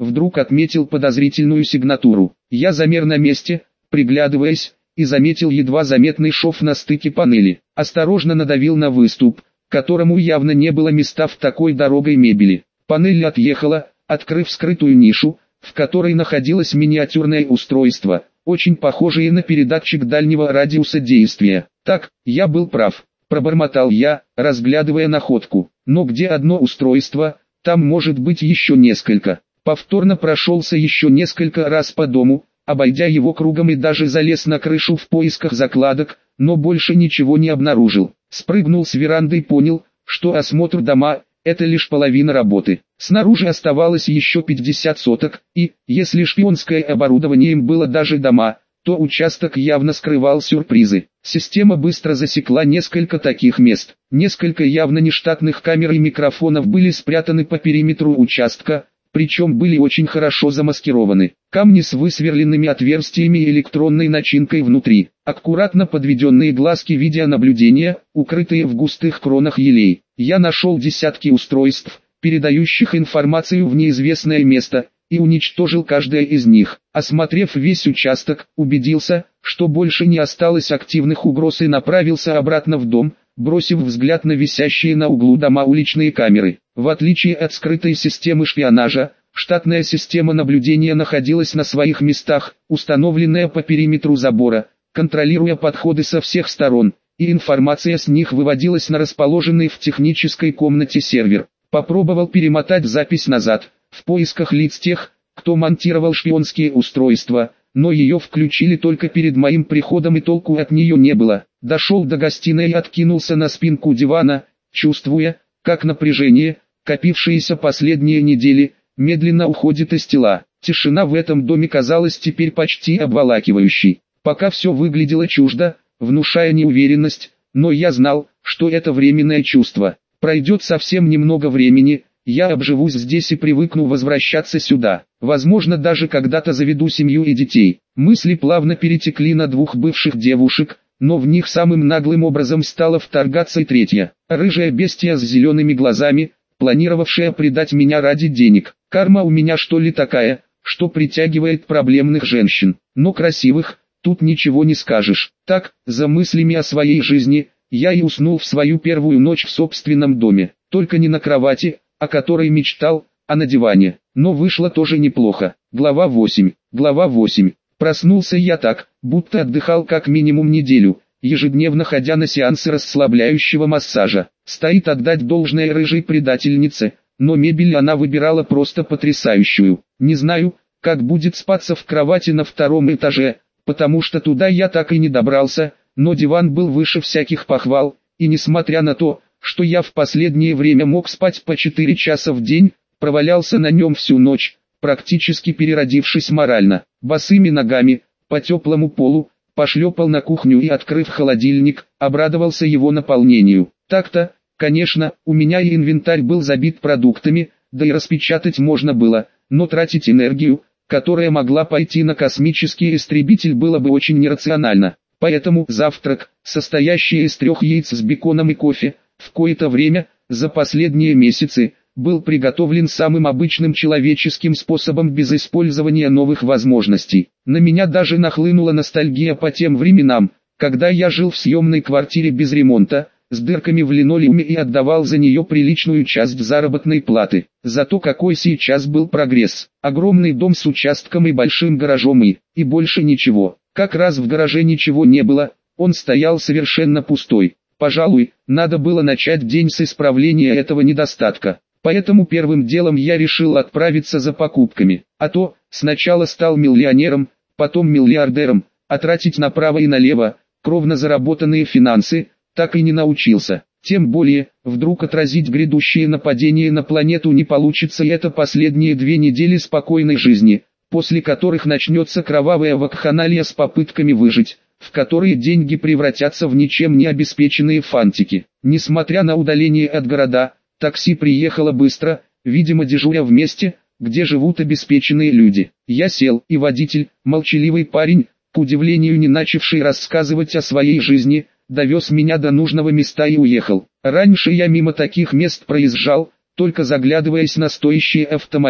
вдруг отметил подозрительную сигнатуру. Я замер на месте, приглядываясь, и заметил едва заметный шов на стыке панели. Осторожно надавил на выступ, которому явно не было места в такой дорогой мебели. Панель отъехала, открыв скрытую нишу, в которой находилось миниатюрное устройство, очень похожее на передатчик дальнего радиуса действия. Так, я был прав, пробормотал я, разглядывая находку. Но где одно устройство, там может быть еще несколько. Повторно прошелся еще несколько раз по дому, обойдя его кругом и даже залез на крышу в поисках закладок, но больше ничего не обнаружил. Спрыгнул с веранды и понял, что осмотр дома – это лишь половина работы. Снаружи оставалось еще 50 соток, и, если шпионское оборудование им было даже дома, то участок явно скрывал сюрпризы. Система быстро засекла несколько таких мест. Несколько явно нештатных камер и микрофонов были спрятаны по периметру участка, причем были очень хорошо замаскированы. Камни с высверленными отверстиями и электронной начинкой внутри, аккуратно подведенные глазки видеонаблюдения, укрытые в густых кронах елей. Я нашел десятки устройств, передающих информацию в неизвестное место, и уничтожил каждое из них. Осмотрев весь участок, убедился, что больше не осталось активных угроз и направился обратно в дом, бросив взгляд на висящие на углу дома уличные камеры. В отличие от скрытой системы шпионажа, штатная система наблюдения находилась на своих местах, установленная по периметру забора, контролируя подходы со всех сторон, и информация с них выводилась на расположенный в технической комнате сервер. Попробовал перемотать запись назад, в поисках лиц тех, кто монтировал шпионские устройства, но ее включили только перед моим приходом и толку от нее не было. Дошел до гостиной и откинулся на спинку дивана, чувствуя, как напряжение, копившееся последние недели, медленно уходит из тела. Тишина в этом доме казалась теперь почти обволакивающей. Пока все выглядело чуждо, внушая неуверенность, но я знал, что это временное чувство. Пройдет совсем немного времени, я обживусь здесь и привыкну возвращаться сюда. Возможно, даже когда-то заведу семью и детей. Мысли плавно перетекли на двух бывших девушек, но в них самым наглым образом стала вторгаться и третья. Рыжая бестия с зелеными глазами, планировавшая предать меня ради денег. Карма у меня что ли такая, что притягивает проблемных женщин, но красивых, тут ничего не скажешь. Так, за мыслями о своей жизни, я и уснул в свою первую ночь в собственном доме. Только не на кровати, о которой мечтал, а на диване. Но вышло тоже неплохо. Глава 8. Глава 8. Проснулся я так, будто отдыхал как минимум неделю, ежедневно ходя на сеансы расслабляющего массажа. Стоит отдать должное рыжей предательнице, но мебель она выбирала просто потрясающую. Не знаю, как будет спаться в кровати на втором этаже, потому что туда я так и не добрался, но диван был выше всяких похвал, и несмотря на то, что я в последнее время мог спать по 4 часа в день, провалялся на нем всю ночь, практически переродившись морально. Босыми ногами, по теплому полу, пошлепал на кухню и, открыв холодильник, обрадовался его наполнению. Так-то, конечно, у меня и инвентарь был забит продуктами, да и распечатать можно было, но тратить энергию, которая могла пойти на космический истребитель, было бы очень нерационально. Поэтому завтрак, состоящий из 3 яиц с беконом и кофе, в кои-то время, за последние месяцы, был приготовлен самым обычным человеческим способом без использования новых возможностей. На меня даже нахлынула ностальгия по тем временам, когда я жил в съемной квартире без ремонта, с дырками в линолеуме и отдавал за нее приличную часть заработной платы. Зато какой сейчас был прогресс. Огромный дом с участком и большим гаражом и больше ничего. Как раз в гараже ничего не было, он стоял совершенно пустой. Пожалуй, надо было начать день с исправления этого недостатка. Поэтому первым делом я решил отправиться за покупками. А то, сначала стал миллионером, потом миллиардером, а тратить направо и налево, кровно заработанные финансы, так и не научился. Тем более, вдруг отразить грядущее нападение на планету не получится, и это последние 2 недели спокойной жизни, после которых начнется кровавая вакханалия с попытками выжить, в которые деньги превратятся в ничем не обеспеченные фантики. Несмотря на удаление от города, такси приехало быстро, видимо дежуря в месте, где живут обеспеченные люди. Я сел, и водитель, молчаливый парень, к удивлению не начавший рассказывать о своей жизни, довез меня до нужного места и уехал. Раньше я мимо таких мест проезжал, только заглядываясь на стоящие автомобили.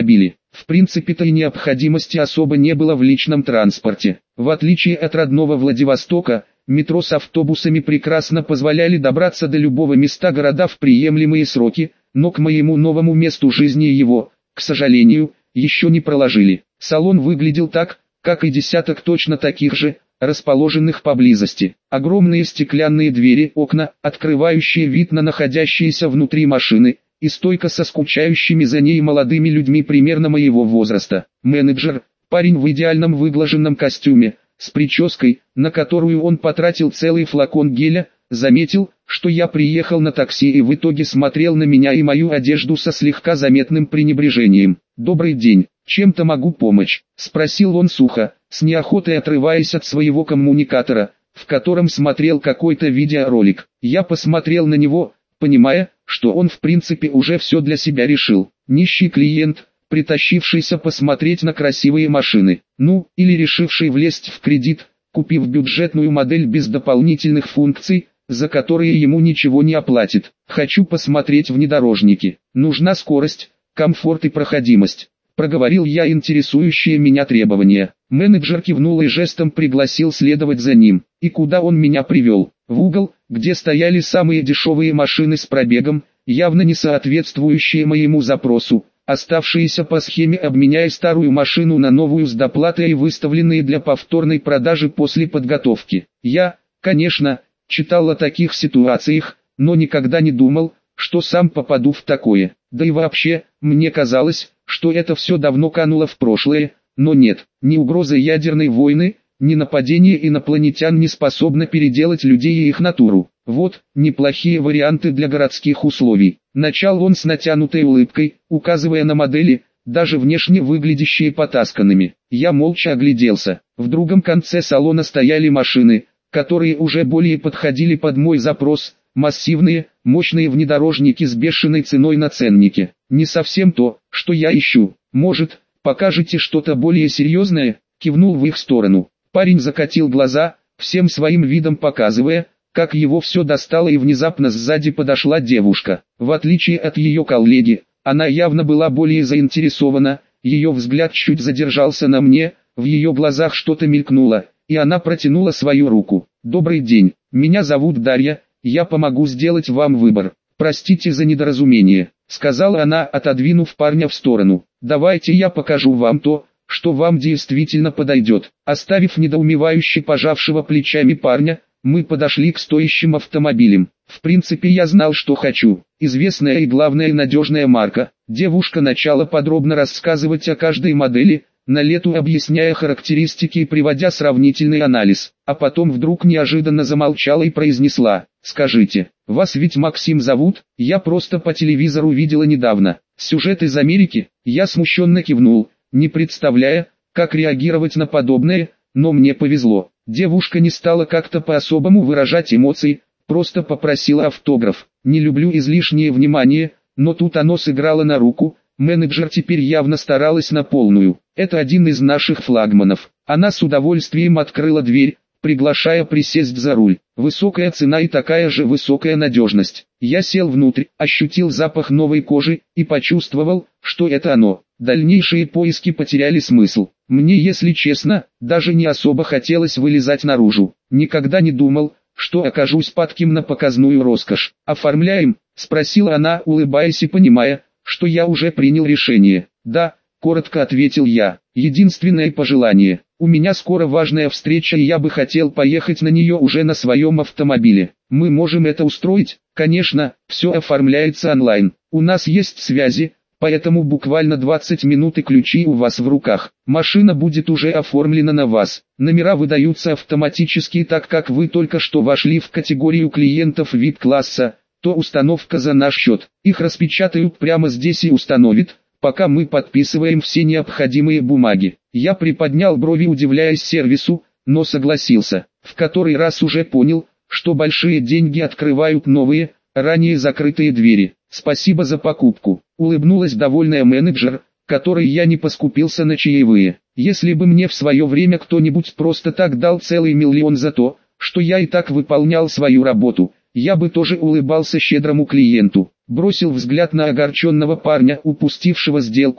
В принципе-то и необходимости особо не было в личном транспорте. В отличие от родного Владивостока, метро с автобусами прекрасно позволяли добраться до любого места города в приемлемые сроки, но к моему новому месту жизни его, к сожалению, еще не проложили. Салон выглядел так, как и десяток точно таких же, расположенных поблизости. Огромные стеклянные двери, окна, открывающие вид на находящиеся внутри машины, и стойка со скучающими за ней молодыми людьми примерно моего возраста. Менеджер, парень в идеальном выглаженном костюме, с прической, на которую он потратил целый флакон геля, заметил, что я приехал на такси и в итоге смотрел на меня и мою одежду со слегка заметным пренебрежением. «Добрый день, чем-то могу помочь?» – спросил он сухо, с неохотой отрываясь от своего коммуникатора, в котором смотрел какой-то видеоролик. Я посмотрел на него, понимая, что он в принципе уже все для себя решил. Нищий клиент, притащившийся посмотреть на красивые машины, или решивший влезть в кредит, купив бюджетную модель без дополнительных функций, за которые ему ничего не оплатит. «Хочу посмотреть внедорожники. Нужна скорость, комфорт и проходимость», — проговорил я интересующие меня требования. Менеджер кивнул и жестом пригласил следовать за ним. И куда он меня привел? В угол, где стояли самые дешевые машины с пробегом, явно не соответствующие моему запросу, оставшиеся по схеме обменяя старую машину на новую с доплатой и выставленные для повторной продажи после подготовки. Я, конечно, читал о таких ситуациях, но никогда не думал, что сам попаду в такое. Да и вообще, мне казалось, что это все давно кануло в прошлое, но нет, ни угроза ядерной войны, ни нападение инопланетян не способны переделать людей и их натуру. Вот, неплохие варианты для городских условий. Начал он с натянутой улыбкой, указывая на модели, даже внешне выглядящие потасканными. Я молча огляделся. В другом конце салона стояли машины, которые уже более подходили под мой запрос. Массивные, мощные внедорожники с бешеной ценой на ценнике. Не совсем то, что я ищу. Может, покажете что-то более серьезное? Кивнул в их сторону. Парень закатил глаза, всем своим видом показывая, как его все достало, и внезапно сзади подошла девушка. В отличие от ее коллеги, она явно была более заинтересована, ее взгляд чуть задержался на мне, в ее глазах что-то мелькнуло, и она протянула свою руку. «Добрый день, меня зовут Дарья, я помогу сделать вам выбор. Простите за недоразумение», — сказала она, отодвинув парня в сторону. «Давайте я покажу вам то, что вам действительно подойдет». Оставив недоумевающе пожавшего плечами парня, мы подошли к стоящим автомобилям. В принципе, я знал, что хочу. Известная и главное надежная марка. Девушка начала подробно рассказывать о каждой модели, на лету объясняя характеристики и приводя сравнительный анализ. А потом вдруг неожиданно замолчала и произнесла: «Скажите, вас ведь Максим зовут? Я просто по телевизору видела недавно. Сюжет из Америки?» Я смущенно кивнул, не представляя, как реагировать на подобное, но мне повезло. Девушка не стала как-то по-особому выражать эмоции, просто попросила автограф. Не люблю излишнее внимание, но тут оно сыграло на руку. Менеджер теперь явно старалась на полную. Это один из наших флагманов. Она с удовольствием открыла дверь, приглашая присесть за руль. Высокая цена и такая же высокая надежность. Я сел внутрь, ощутил запах новой кожи и почувствовал, что это оно. Дальнейшие поиски потеряли смысл. Мне, если честно, даже не особо хотелось вылезать наружу. Никогда не думал, что окажусь падким на показную роскошь. «Оформляем?» — спросила она, улыбаясь и понимая, что я уже принял решение. «Да», — коротко ответил я. «Единственное пожелание. У меня скоро важная встреча, и я бы хотел поехать на нее уже на своем автомобиле. Мы можем это устроить?» «Конечно, все оформляется онлайн. У нас есть связи, поэтому буквально 20 минут и ключи у вас в руках. Машина будет уже оформлена на вас. Номера выдаются автоматически, так как вы только что вошли в категорию клиентов VIP-класса, то установка за наш счет. Их распечатают прямо здесь и установят, пока мы подписываем все необходимые бумаги». Я приподнял брови, удивляясь сервису, но согласился. В который раз уже понял, что большие деньги открывают новые, ранее закрытые двери. «Спасибо за покупку», — улыбнулась довольная менеджер, которой я не поскупился на чаевые. Если бы мне в свое время кто-нибудь просто так дал целый миллион за то, что я и так выполнял свою работу, я бы тоже улыбался щедрому клиенту. Бросил взгляд на огорченного парня, упустившего сделку,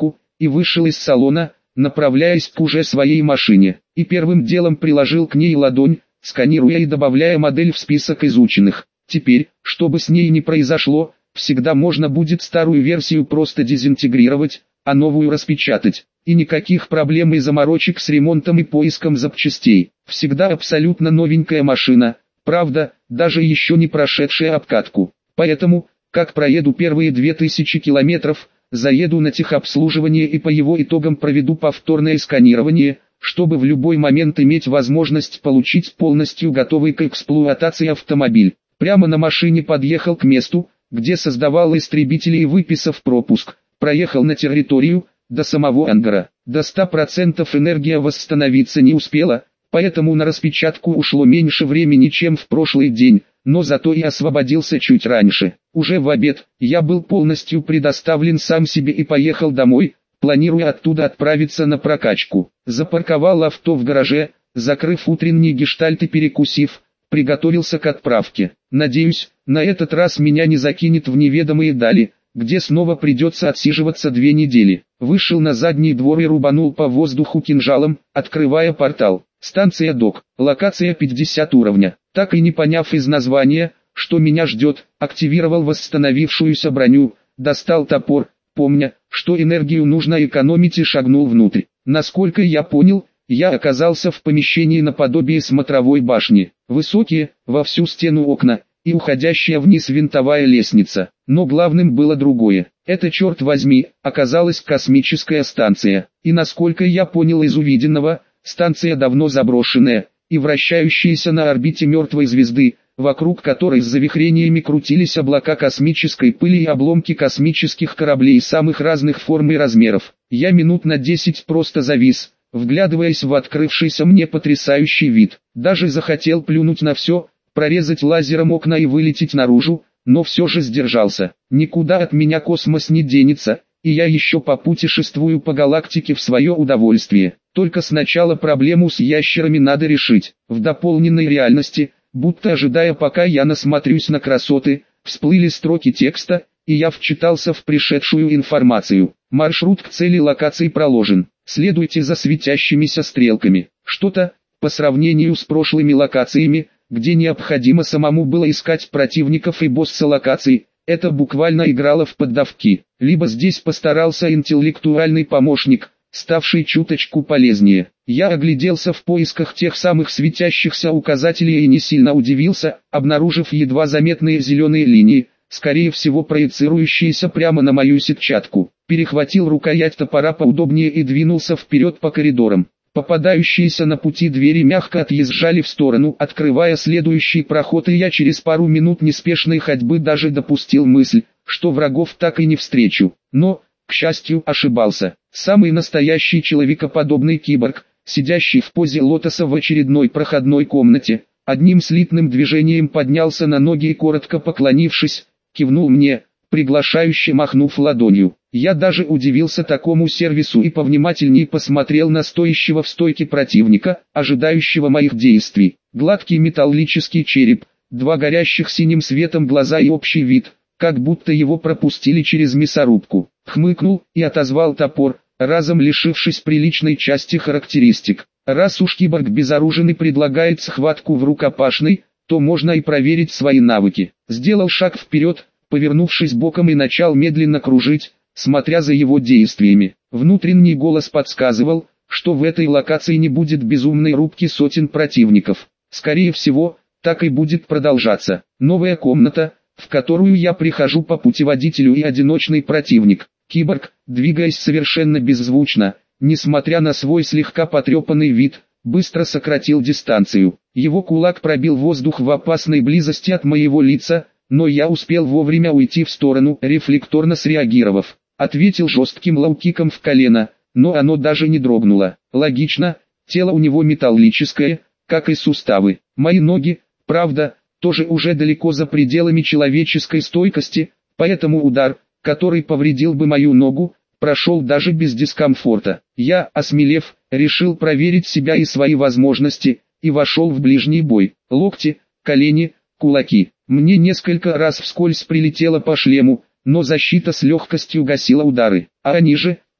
и вышел из салона, направляясь к уже своей машине, и первым делом приложил к ней ладонь, сканируя и добавляя модель в список изученных. Теперь, что бы с ней ни произошло, всегда можно будет старую версию просто дезинтегрировать, а новую распечатать. И никаких проблем и заморочек с ремонтом и поиском запчастей. Всегда абсолютно новенькая машина, правда, даже еще не прошедшая обкатку. Поэтому, как проеду первые 2000 километров, заеду на техобслуживание и по его итогам проведу повторное сканирование, чтобы в любой момент иметь возможность получить полностью готовый к эксплуатации автомобиль. Прямо на машине подъехал к месту, где создавал истребители и выписав пропуск, проехал на территорию, до самого ангара. До 100% энергия восстановиться не успела, поэтому на распечатку ушло меньше времени, чем в прошлый день, но зато и освободился чуть раньше. Уже в обед, я был полностью предоставлен сам себе и поехал домой, планируя оттуда отправиться на прокачку. Запарковал авто в гараже, закрыв утренний гештальт и перекусив, приготовился к отправке. Надеюсь, на этот раз меня не закинет в неведомые дали, где снова придется отсиживаться 2 недели. Вышел на задний двор и рубанул по воздуху кинжалом, открывая портал. Станция ДОК, локация 50 уровня. Так и не поняв из названия, что меня ждет, активировал восстановившуюся броню, достал топор, помня, что энергию нужно экономить, и шагнул внутрь. Насколько я понял, я оказался в помещении наподобие смотровой башни. Высокие, во всю стену окна, и уходящая вниз винтовая лестница. Но главным было другое. Это, черт возьми, оказалась космическая станция. И насколько я понял из увиденного, станция давно заброшенная, и вращающаяся на орбите мертвой звезды, вокруг которой с завихрениями крутились облака космической пыли и обломки космических кораблей самых разных форм и размеров. Я минут на 10 просто завис, вглядываясь в открывшийся мне потрясающий вид. Даже захотел плюнуть на все, прорезать лазером окна и вылететь наружу, но все же сдержался. Никуда от меня космос не денется, и я еще попутешествую по галактике в свое удовольствие. Только сначала проблему с ящерами надо решить. В дополненной реальности, будто ожидая пока я насмотрюсь на красоты, всплыли строки текста, и я вчитался в пришедшую информацию. Маршрут к цели локации проложен. Следуйте за светящимися стрелками. Что-то, по сравнению с прошлыми локациями, где необходимо самому было искать противников и босса локаций, это буквально играло в поддавки. Либо здесь постарался интеллектуальный помощник, ставший чуточку полезнее. Я огляделся в поисках тех самых светящихся указателей и не сильно удивился, обнаружив едва заметные зеленые линии, скорее всего проецирующиеся прямо на мою сетчатку. Перехватил рукоять топора поудобнее и двинулся вперед по коридорам. Попадающиеся на пути двери мягко отъезжали в сторону, открывая следующий проход, и я через пару минут неспешной ходьбы даже допустил мысль, что врагов так и не встречу. Но, к счастью, ошибался. Самый настоящий человекоподобный киборг, сидящий в позе лотоса в очередной проходной комнате, одним слитным движением поднялся на ноги и, коротко поклонившись, кивнул мне, приглашающе махнув ладонью. Я даже удивился такому сервису и повнимательнее посмотрел на стоящего в стойке противника, ожидающего моих действий. Гладкий металлический череп, 2 горящих синим светом глаза и общий вид, как будто его пропустили через мясорубку. Хмыкнул и отозвал топор, разом лишившись приличной части характеристик. Раз уж киборг безоружен и предлагает схватку в рукопашной, то можно и проверить свои навыки. Сделал шаг вперед, повернувшись боком, и начал медленно кружить, смотря за его действиями. Внутренний голос подсказывал, что в этой локации не будет безумной рубки сотен противников. Скорее всего, так и будет продолжаться. Новая комната, в которую я прихожу по путеводителю, и одиночный противник. Киборг, двигаясь совершенно беззвучно, несмотря на свой слегка потрепанный вид, быстро сократил дистанцию. Его кулак пробил воздух в опасной близости от моего лица, но я успел вовремя уйти в сторону, рефлекторно среагировав. Ответил жестким лоу-киком в колено, но оно даже не дрогнуло. Логично, тело у него металлическое, как и суставы. Мои ноги, правда, тоже уже далеко за пределами человеческой стойкости, поэтому удар, который повредил бы мою ногу, прошел даже без дискомфорта. Я, осмелев, решил проверить себя и свои возможности, и вошел в ближний бой. Локти, колени, кулаки. Мне несколько раз вскользь прилетело по шлему, но защита с легкостью гасила удары. А они же,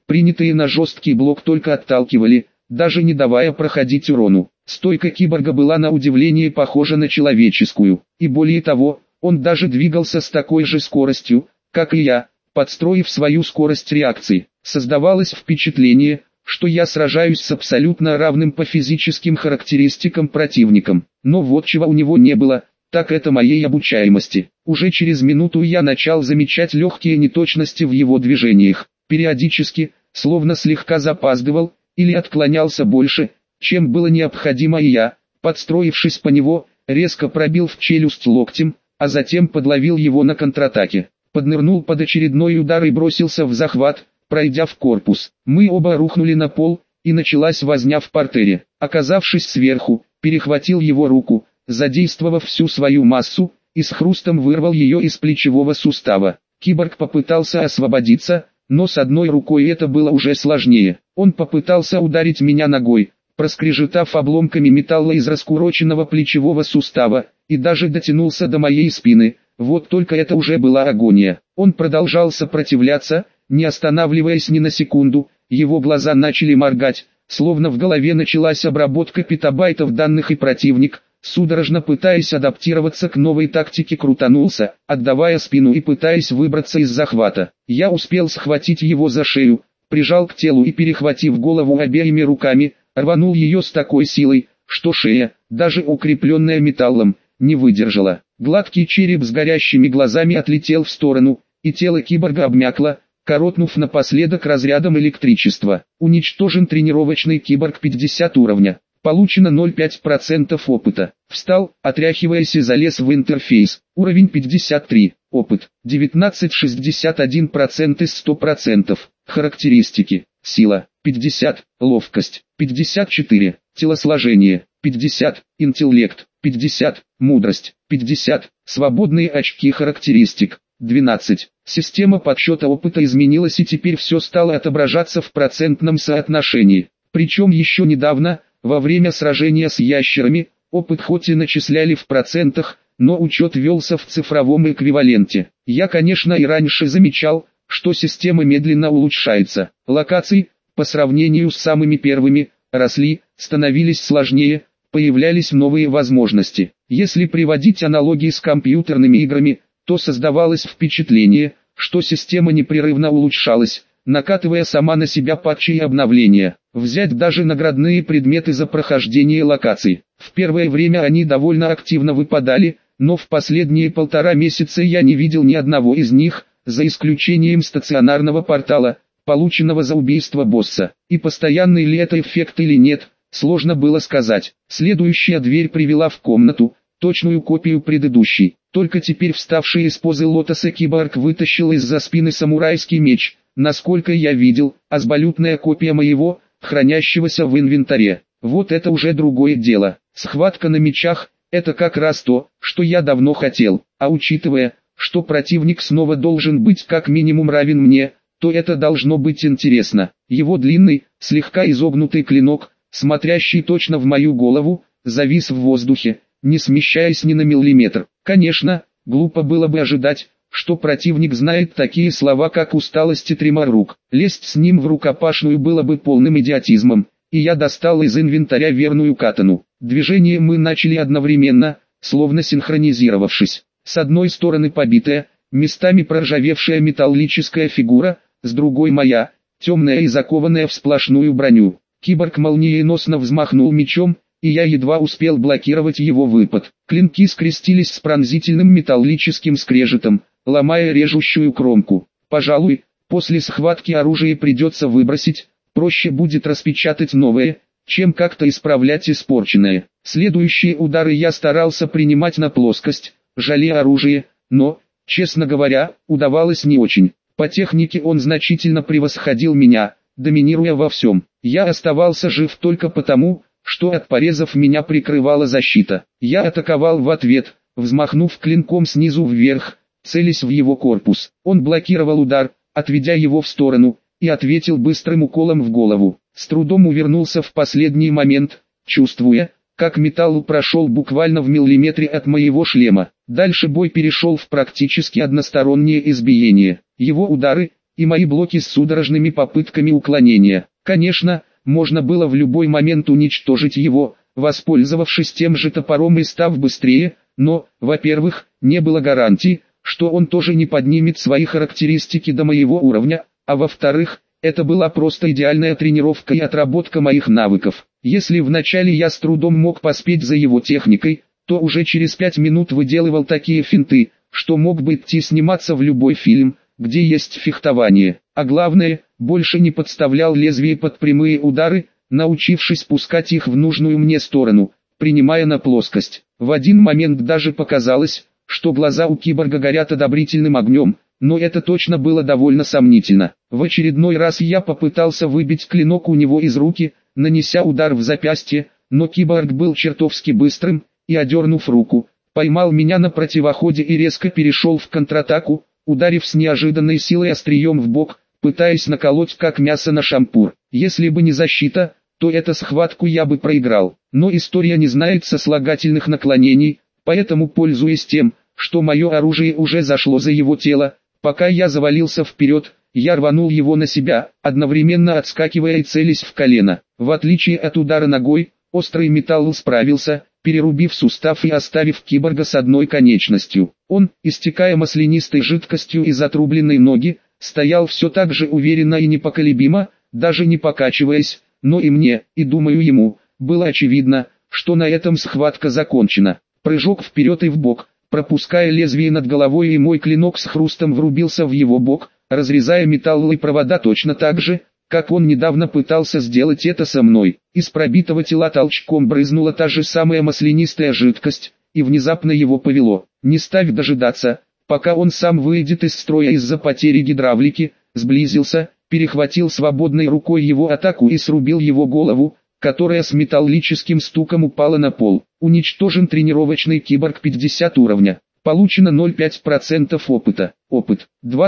принятые на жесткий блок только отталкивали, даже не давая проходить урону. Стойка киборга была на удивление похожа на человеческую, и более того, он даже двигался с такой же скоростью, как и я, подстроив свою скорость реакции. Создавалось впечатление, что я сражаюсь с абсолютно равным по физическим характеристикам противником. Но вот чего у него не было, так это моей обучаемости. Уже через минуту я начал замечать легкие неточности в его движениях. Периодически, словно слегка запаздывал, или отклонялся больше, чем было необходимо, и я, подстроившись по него, резко пробил в челюсть локтем, а затем подловил его на контратаке. Поднырнул под очередной удар и бросился в захват, пройдя в корпус. Мы оба рухнули на пол, и началась возня в партере. Оказавшись сверху, перехватил его руку, задействовав всю свою массу, и с хрустом вырвал ее из плечевого сустава. Киборг попытался освободиться, но с одной рукой это было уже сложнее. Он попытался ударить меня ногой, проскрежетав обломками металла из раскуроченного плечевого сустава, и даже дотянулся до моей спины. Вот только это уже была агония. Он продолжал сопротивляться, не останавливаясь ни на секунду. Его глаза начали моргать, словно в голове началась обработка петабайтов данных, и противник, судорожно пытаясь адаптироваться к новой тактике, крутанулся, отдавая спину и пытаясь выбраться из захвата. Я успел схватить его за шею, прижал к телу и, перехватив голову обеими руками, рванул ее с такой силой, что шея, даже укрепленная металлом, не выдержала. Гладкий череп с горящими глазами отлетел в сторону, и тело киборга обмякло, коротнув напоследок разрядом электричества. Уничтожен тренировочный киборг 50 уровня. Получено 0,5% опыта. Встал, отряхиваясь, и залез в интерфейс. Уровень 53. Опыт 19,61% из 100%. Характеристики. Сила 50, ловкость 54, телосложение 50, интеллект 50, мудрость 50, свободные очки характеристик 12. Система подсчета опыта изменилась, и теперь все стало отображаться в процентном соотношении. Причем еще недавно, во время сражения с ящерами, опыт хоть и начисляли в процентах, но учет велся в цифровом эквиваленте. Я, конечно, и раньше замечал, что система медленно улучшается. Локации, по сравнению с самыми первыми, росли, становились сложнее, появлялись новые возможности. Если приводить аналогии с компьютерными играми, то создавалось впечатление, что система непрерывно улучшалась, накатывая сама на себя патчи и обновления. Взять даже наградные предметы за прохождение локаций. В первое время они довольно активно выпадали, но в последние 1,5 месяца я не видел ни одного из них, за исключением стационарного портала, полученного за убийство босса. И постоянный ли это эффект или нет, сложно было сказать. Следующая дверь привела в комнату, точную копию предыдущей. Только теперь вставший из позы лотоса киборг вытащил из-за спины самурайский меч, насколько я видел, абсолютная копия моего, хранящегося в инвентаре. Вот это уже другое дело. Схватка на мечах – это как раз то, что я давно хотел, а учитывая, что противник снова должен быть как минимум равен мне, то это должно быть интересно. Его длинный, слегка изогнутый клинок, смотрящий точно в мою голову, завис в воздухе, не смещаясь ни на миллиметр. Конечно, глупо было бы ожидать, что противник знает такие слова, как усталость и тремор рук. Лезть с ним в рукопашную было бы полным идиотизмом, и я достал из инвентаря верную катану. Движение мы начали одновременно, словно синхронизировавшись. С одной стороны побитая, местами проржавевшая металлическая фигура, с другой моя, темная и закованная в сплошную броню. Киборг молниеносно взмахнул мечом, и я едва успел блокировать его выпад. Клинки скрестились с пронзительным металлическим скрежетом, ломая режущую кромку. Пожалуй, после схватки оружие придется выбросить, проще будет распечатать новое, чем как-то исправлять испорченное. Следующие удары я старался принимать на плоскость, жалея оружие, но, честно говоря, удавалось не очень. По технике он значительно превосходил меня, доминируя во всем. Я оставался жив только потому, что от порезов меня прикрывала защита. Я атаковал в ответ, взмахнув клинком снизу вверх, целясь в его корпус. Он блокировал удар, отведя его в сторону, и ответил быстрым уколом в голову. С трудом увернулся в последний момент, чувствуя, как металл прошел буквально в миллиметре от моего шлема. Дальше бой перешел в практически одностороннее избиение. Его удары, и мои блоки с судорожными попытками уклонения. Конечно, можно было в любой момент уничтожить его, воспользовавшись тем же топором и став быстрее, но, во-первых, не было гарантии, что он тоже не поднимет свои характеристики до моего уровня, а во-вторых, это была просто идеальная тренировка и отработка моих навыков. Если вначале я с трудом мог поспеть за его техникой, то уже через 5 минут выделывал такие финты, что мог бы идти сниматься в любой фильм, где есть фехтование. А главное, больше не подставлял лезвие под прямые удары, научившись пускать их в нужную мне сторону, принимая на плоскость. В один момент даже показалось, что глаза у киборга горят одобрительным огнем, но это точно было довольно сомнительно. В очередной раз я попытался выбить клинок у него из руки, нанеся удар в запястье, но киборг был чертовски быстрым, и одернув руку, поймал меня на противоходе и резко перешел в контратаку, ударив с неожиданной силой острием в бок, пытаясь наколоть как мясо на шампур. Если бы не защита, то эту схватку я бы проиграл. Но история не знает сослагательных наклонений, поэтому, пользуясь тем, что мое оружие уже зашло за его тело, пока я завалился вперед, я рванул его на себя, одновременно отскакивая и целясь в колено. В отличие от удара ногой, острый металл справился, перерубив сустав и оставив киборга с одной конечностью. Он, истекая маслянистой жидкостью из отрубленной ноги, стоял все так же уверенно и непоколебимо, даже не покачиваясь, но и мне, и думаю ему, было очевидно, что на этом схватка закончена. Прыжок вперед и вбок, пропуская лезвие над головой, и мой клинок с хрустом врубился в его бок, разрезая металловые провода точно так же, как он недавно пытался сделать это со мной. Из пробитого тела толчком брызнула та же самая маслянистая жидкость, и внезапно его повело. Не став дожидаться, пока он сам выйдет из строя из-за потери гидравлики, сблизился, перехватил свободной рукой его атаку и срубил его голову, которая с металлическим стуком упала на пол. Уничтожен тренировочный киборг 50 уровня. Получено 0,5% опыта. Опыт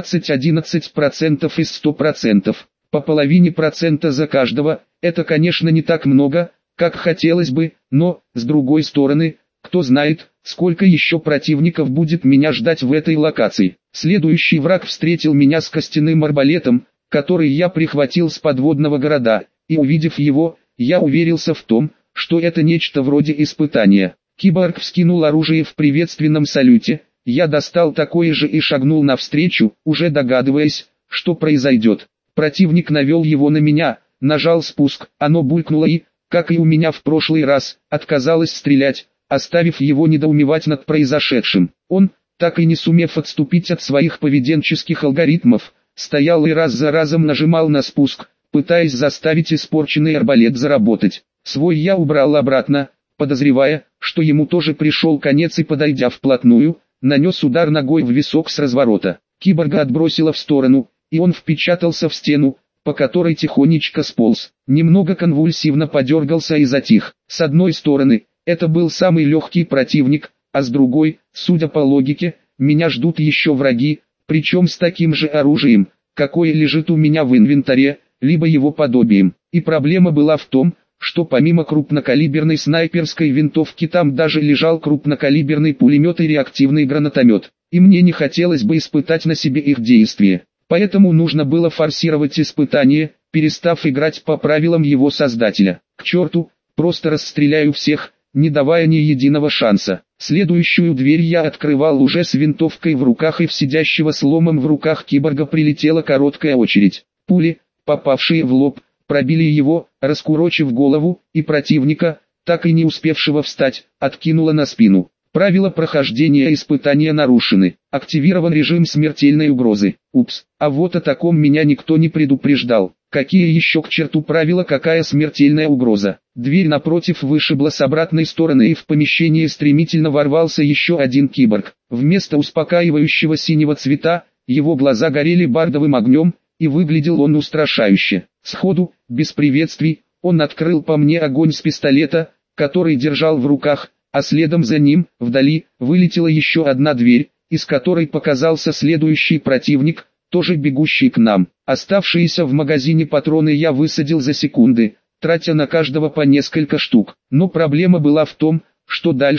20-11% из 100%. По половине процента за каждого. Это, конечно, не так много, как хотелось бы, но, с другой стороны, кто знает, сколько еще противников будет меня ждать в этой локации. Следующий враг встретил меня с костяным арбалетом, который я прихватил с подводного города, и увидев его, я уверился в том, что это нечто вроде испытания. Киборг вскинул оружие в приветственном салюте, я достал такое же и шагнул навстречу, уже догадываясь, что произойдет. Противник навел его на меня, нажал спуск, оно булькнуло и, как и у меня в прошлый раз, отказалось стрелять, оставив его недоумевать над произошедшим. Он, так и не сумев отступить от своих поведенческих алгоритмов, стоял и раз за разом нажимал на спуск, пытаясь заставить испорченный арбалет заработать. Свой я убрал обратно, подозревая, что ему тоже пришел конец, и, подойдя вплотную, нанес удар ногой в висок с разворота. Киборга отбросило в сторону, и он впечатался в стену, по которой тихонечко сполз. Немного конвульсивно подергался и затих. С одной стороны, это был самый легкий противник, а с другой, судя по логике, меня ждут еще враги, причем с таким же оружием, какое лежит у меня в инвентаре, либо его подобием. И проблема была в том, что помимо крупнокалиберной снайперской винтовки там даже лежал крупнокалиберный пулемет и реактивный гранатомет. И мне не хотелось бы испытать на себе их действие. Поэтому нужно было форсировать испытание, перестав играть по правилам его создателя. К черту, просто расстреляю всех, не давая ни единого шанса. Следующую дверь я открывал уже с винтовкой в руках, и в сидящего с ломом в руках киборга прилетела короткая очередь. Пули, попавшие в лоб, пробили его, раскурочив голову, и противника, так и не успевшего встать, откинуло на спину. Правила прохождения испытания нарушены. Активирован режим смертельной угрозы. Упс, а вот о таком меня никто не предупреждал. Какие еще к черту правила, какая смертельная угроза? Дверь напротив вышибла с обратной стороны, и в помещение стремительно ворвался еще один киборг. Вместо успокаивающего синего цвета, его глаза горели бардовым огнем, и выглядел он устрашающе. Сходу, без приветствий, он открыл по мне огонь с пистолета, который держал в руках, а следом за ним, вдали, вылетела еще одна дверь, из которой показался следующий противник, тоже бегущий к нам. Оставшиеся в магазине патроны я высадил за секунды, тратя на каждого по несколько штук. Но проблема была в том, что дальше,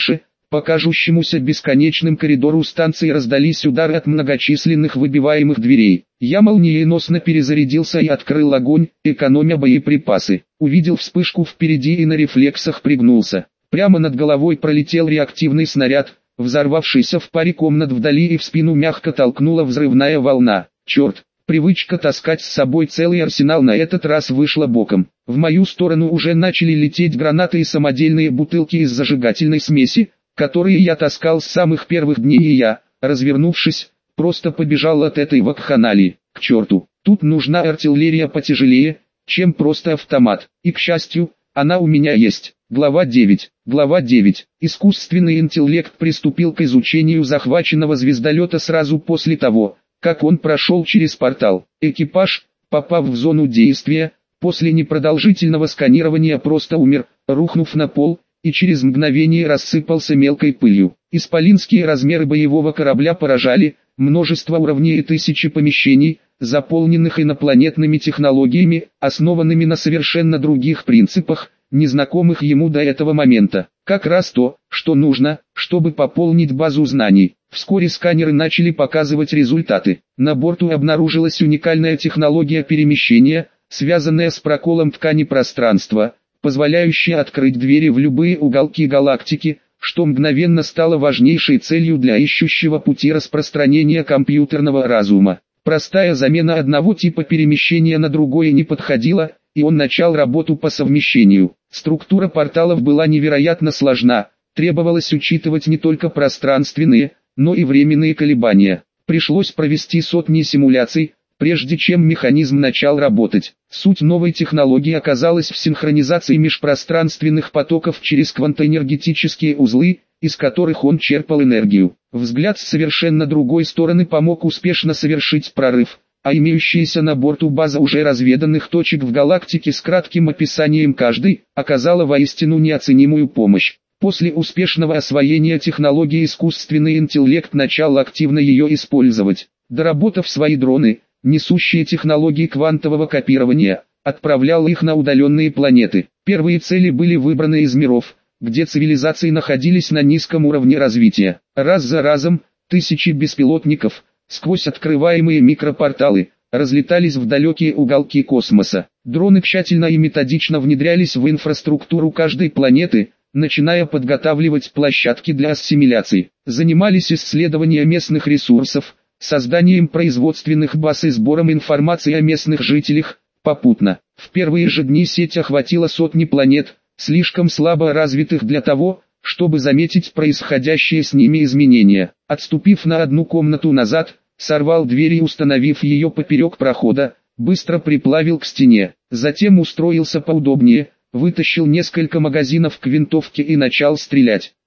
По кажущемуся бесконечным коридору станции раздались удары от многочисленных выбиваемых дверей. Я молниеносно перезарядился и открыл огонь, экономя боеприпасы. Увидел вспышку впереди и на рефлексах пригнулся. Прямо над головой пролетел реактивный снаряд, взорвавшийся в паре комнат вдали, и в спину мягко толкнула взрывная волна. Черт! Привычка таскать с собой целый арсенал на этот раз вышла боком. В мою сторону уже начали лететь гранаты и самодельные бутылки из зажигательной смеси, которые я таскал с самых первых дней, и я, развернувшись, просто побежал от этой вакханалии. К черту, тут нужна артиллерия потяжелее, чем просто автомат, и, к счастью, она у меня есть. Глава 9. Глава 9. Искусственный интеллект приступил к изучению захваченного звездолета сразу после того, как он прошел через портал. Экипаж, попав в зону действия, после непродолжительного сканирования просто умер, рухнув на пол, и через мгновение рассыпался мелкой пылью. Исполинские размеры боевого корабля поражали, множество уровней и тысячи помещений, заполненных инопланетными технологиями, основанными на совершенно других принципах, незнакомых ему до этого момента. Как раз то, что нужно, чтобы пополнить базу знаний. Вскоре сканеры начали показывать результаты. На борту обнаружилась уникальная технология перемещения, связанная с проколом ткани пространства, позволяющая открыть двери в любые уголки галактики, что мгновенно стало важнейшей целью для ищущего пути распространения компьютерного разума. Простая замена одного типа перемещения на другое не подходила, и он начал работу по совмещению. Структура порталов была невероятно сложна, требовалось учитывать не только пространственные, но и временные колебания. Пришлось провести сотни симуляций, прежде чем механизм начал работать. Суть новой технологии оказалась в синхронизации межпространственных потоков через квантоэнергетические узлы, из которых он черпал энергию. Взгляд с совершенно другой стороны помог успешно совершить прорыв, а имеющаяся на борту база уже разведанных точек в галактике с кратким описанием каждой, оказала воистину неоценимую помощь. После успешного освоения технологии искусственный интеллект начал активно ее использовать. Доработав свои дроны, несущие технологии квантового копирования, отправлял их на удаленные планеты. Первые цели были выбраны из миров, где цивилизации находились на низком уровне развития. Раз за разом, тысячи беспилотников, сквозь открываемые микропорталы, разлетались в далекие уголки космоса. Дроны тщательно и методично внедрялись в инфраструктуру каждой планеты, начиная подготавливать площадки для ассимиляции. Занимались исследованием местных ресурсов, созданием производственных баз и сбором информации о местных жителях. Попутно, в первые же дни сеть охватила сотни планет, слишком слабо развитых для того, чтобы заметить происходящие с ними изменения. Отступив на одну комнату назад, сорвал дверь и, установив ее поперек прохода, быстро приплавил к стене. Затем устроился поудобнее, вытащил несколько магазинов к винтовке и начал стрелять.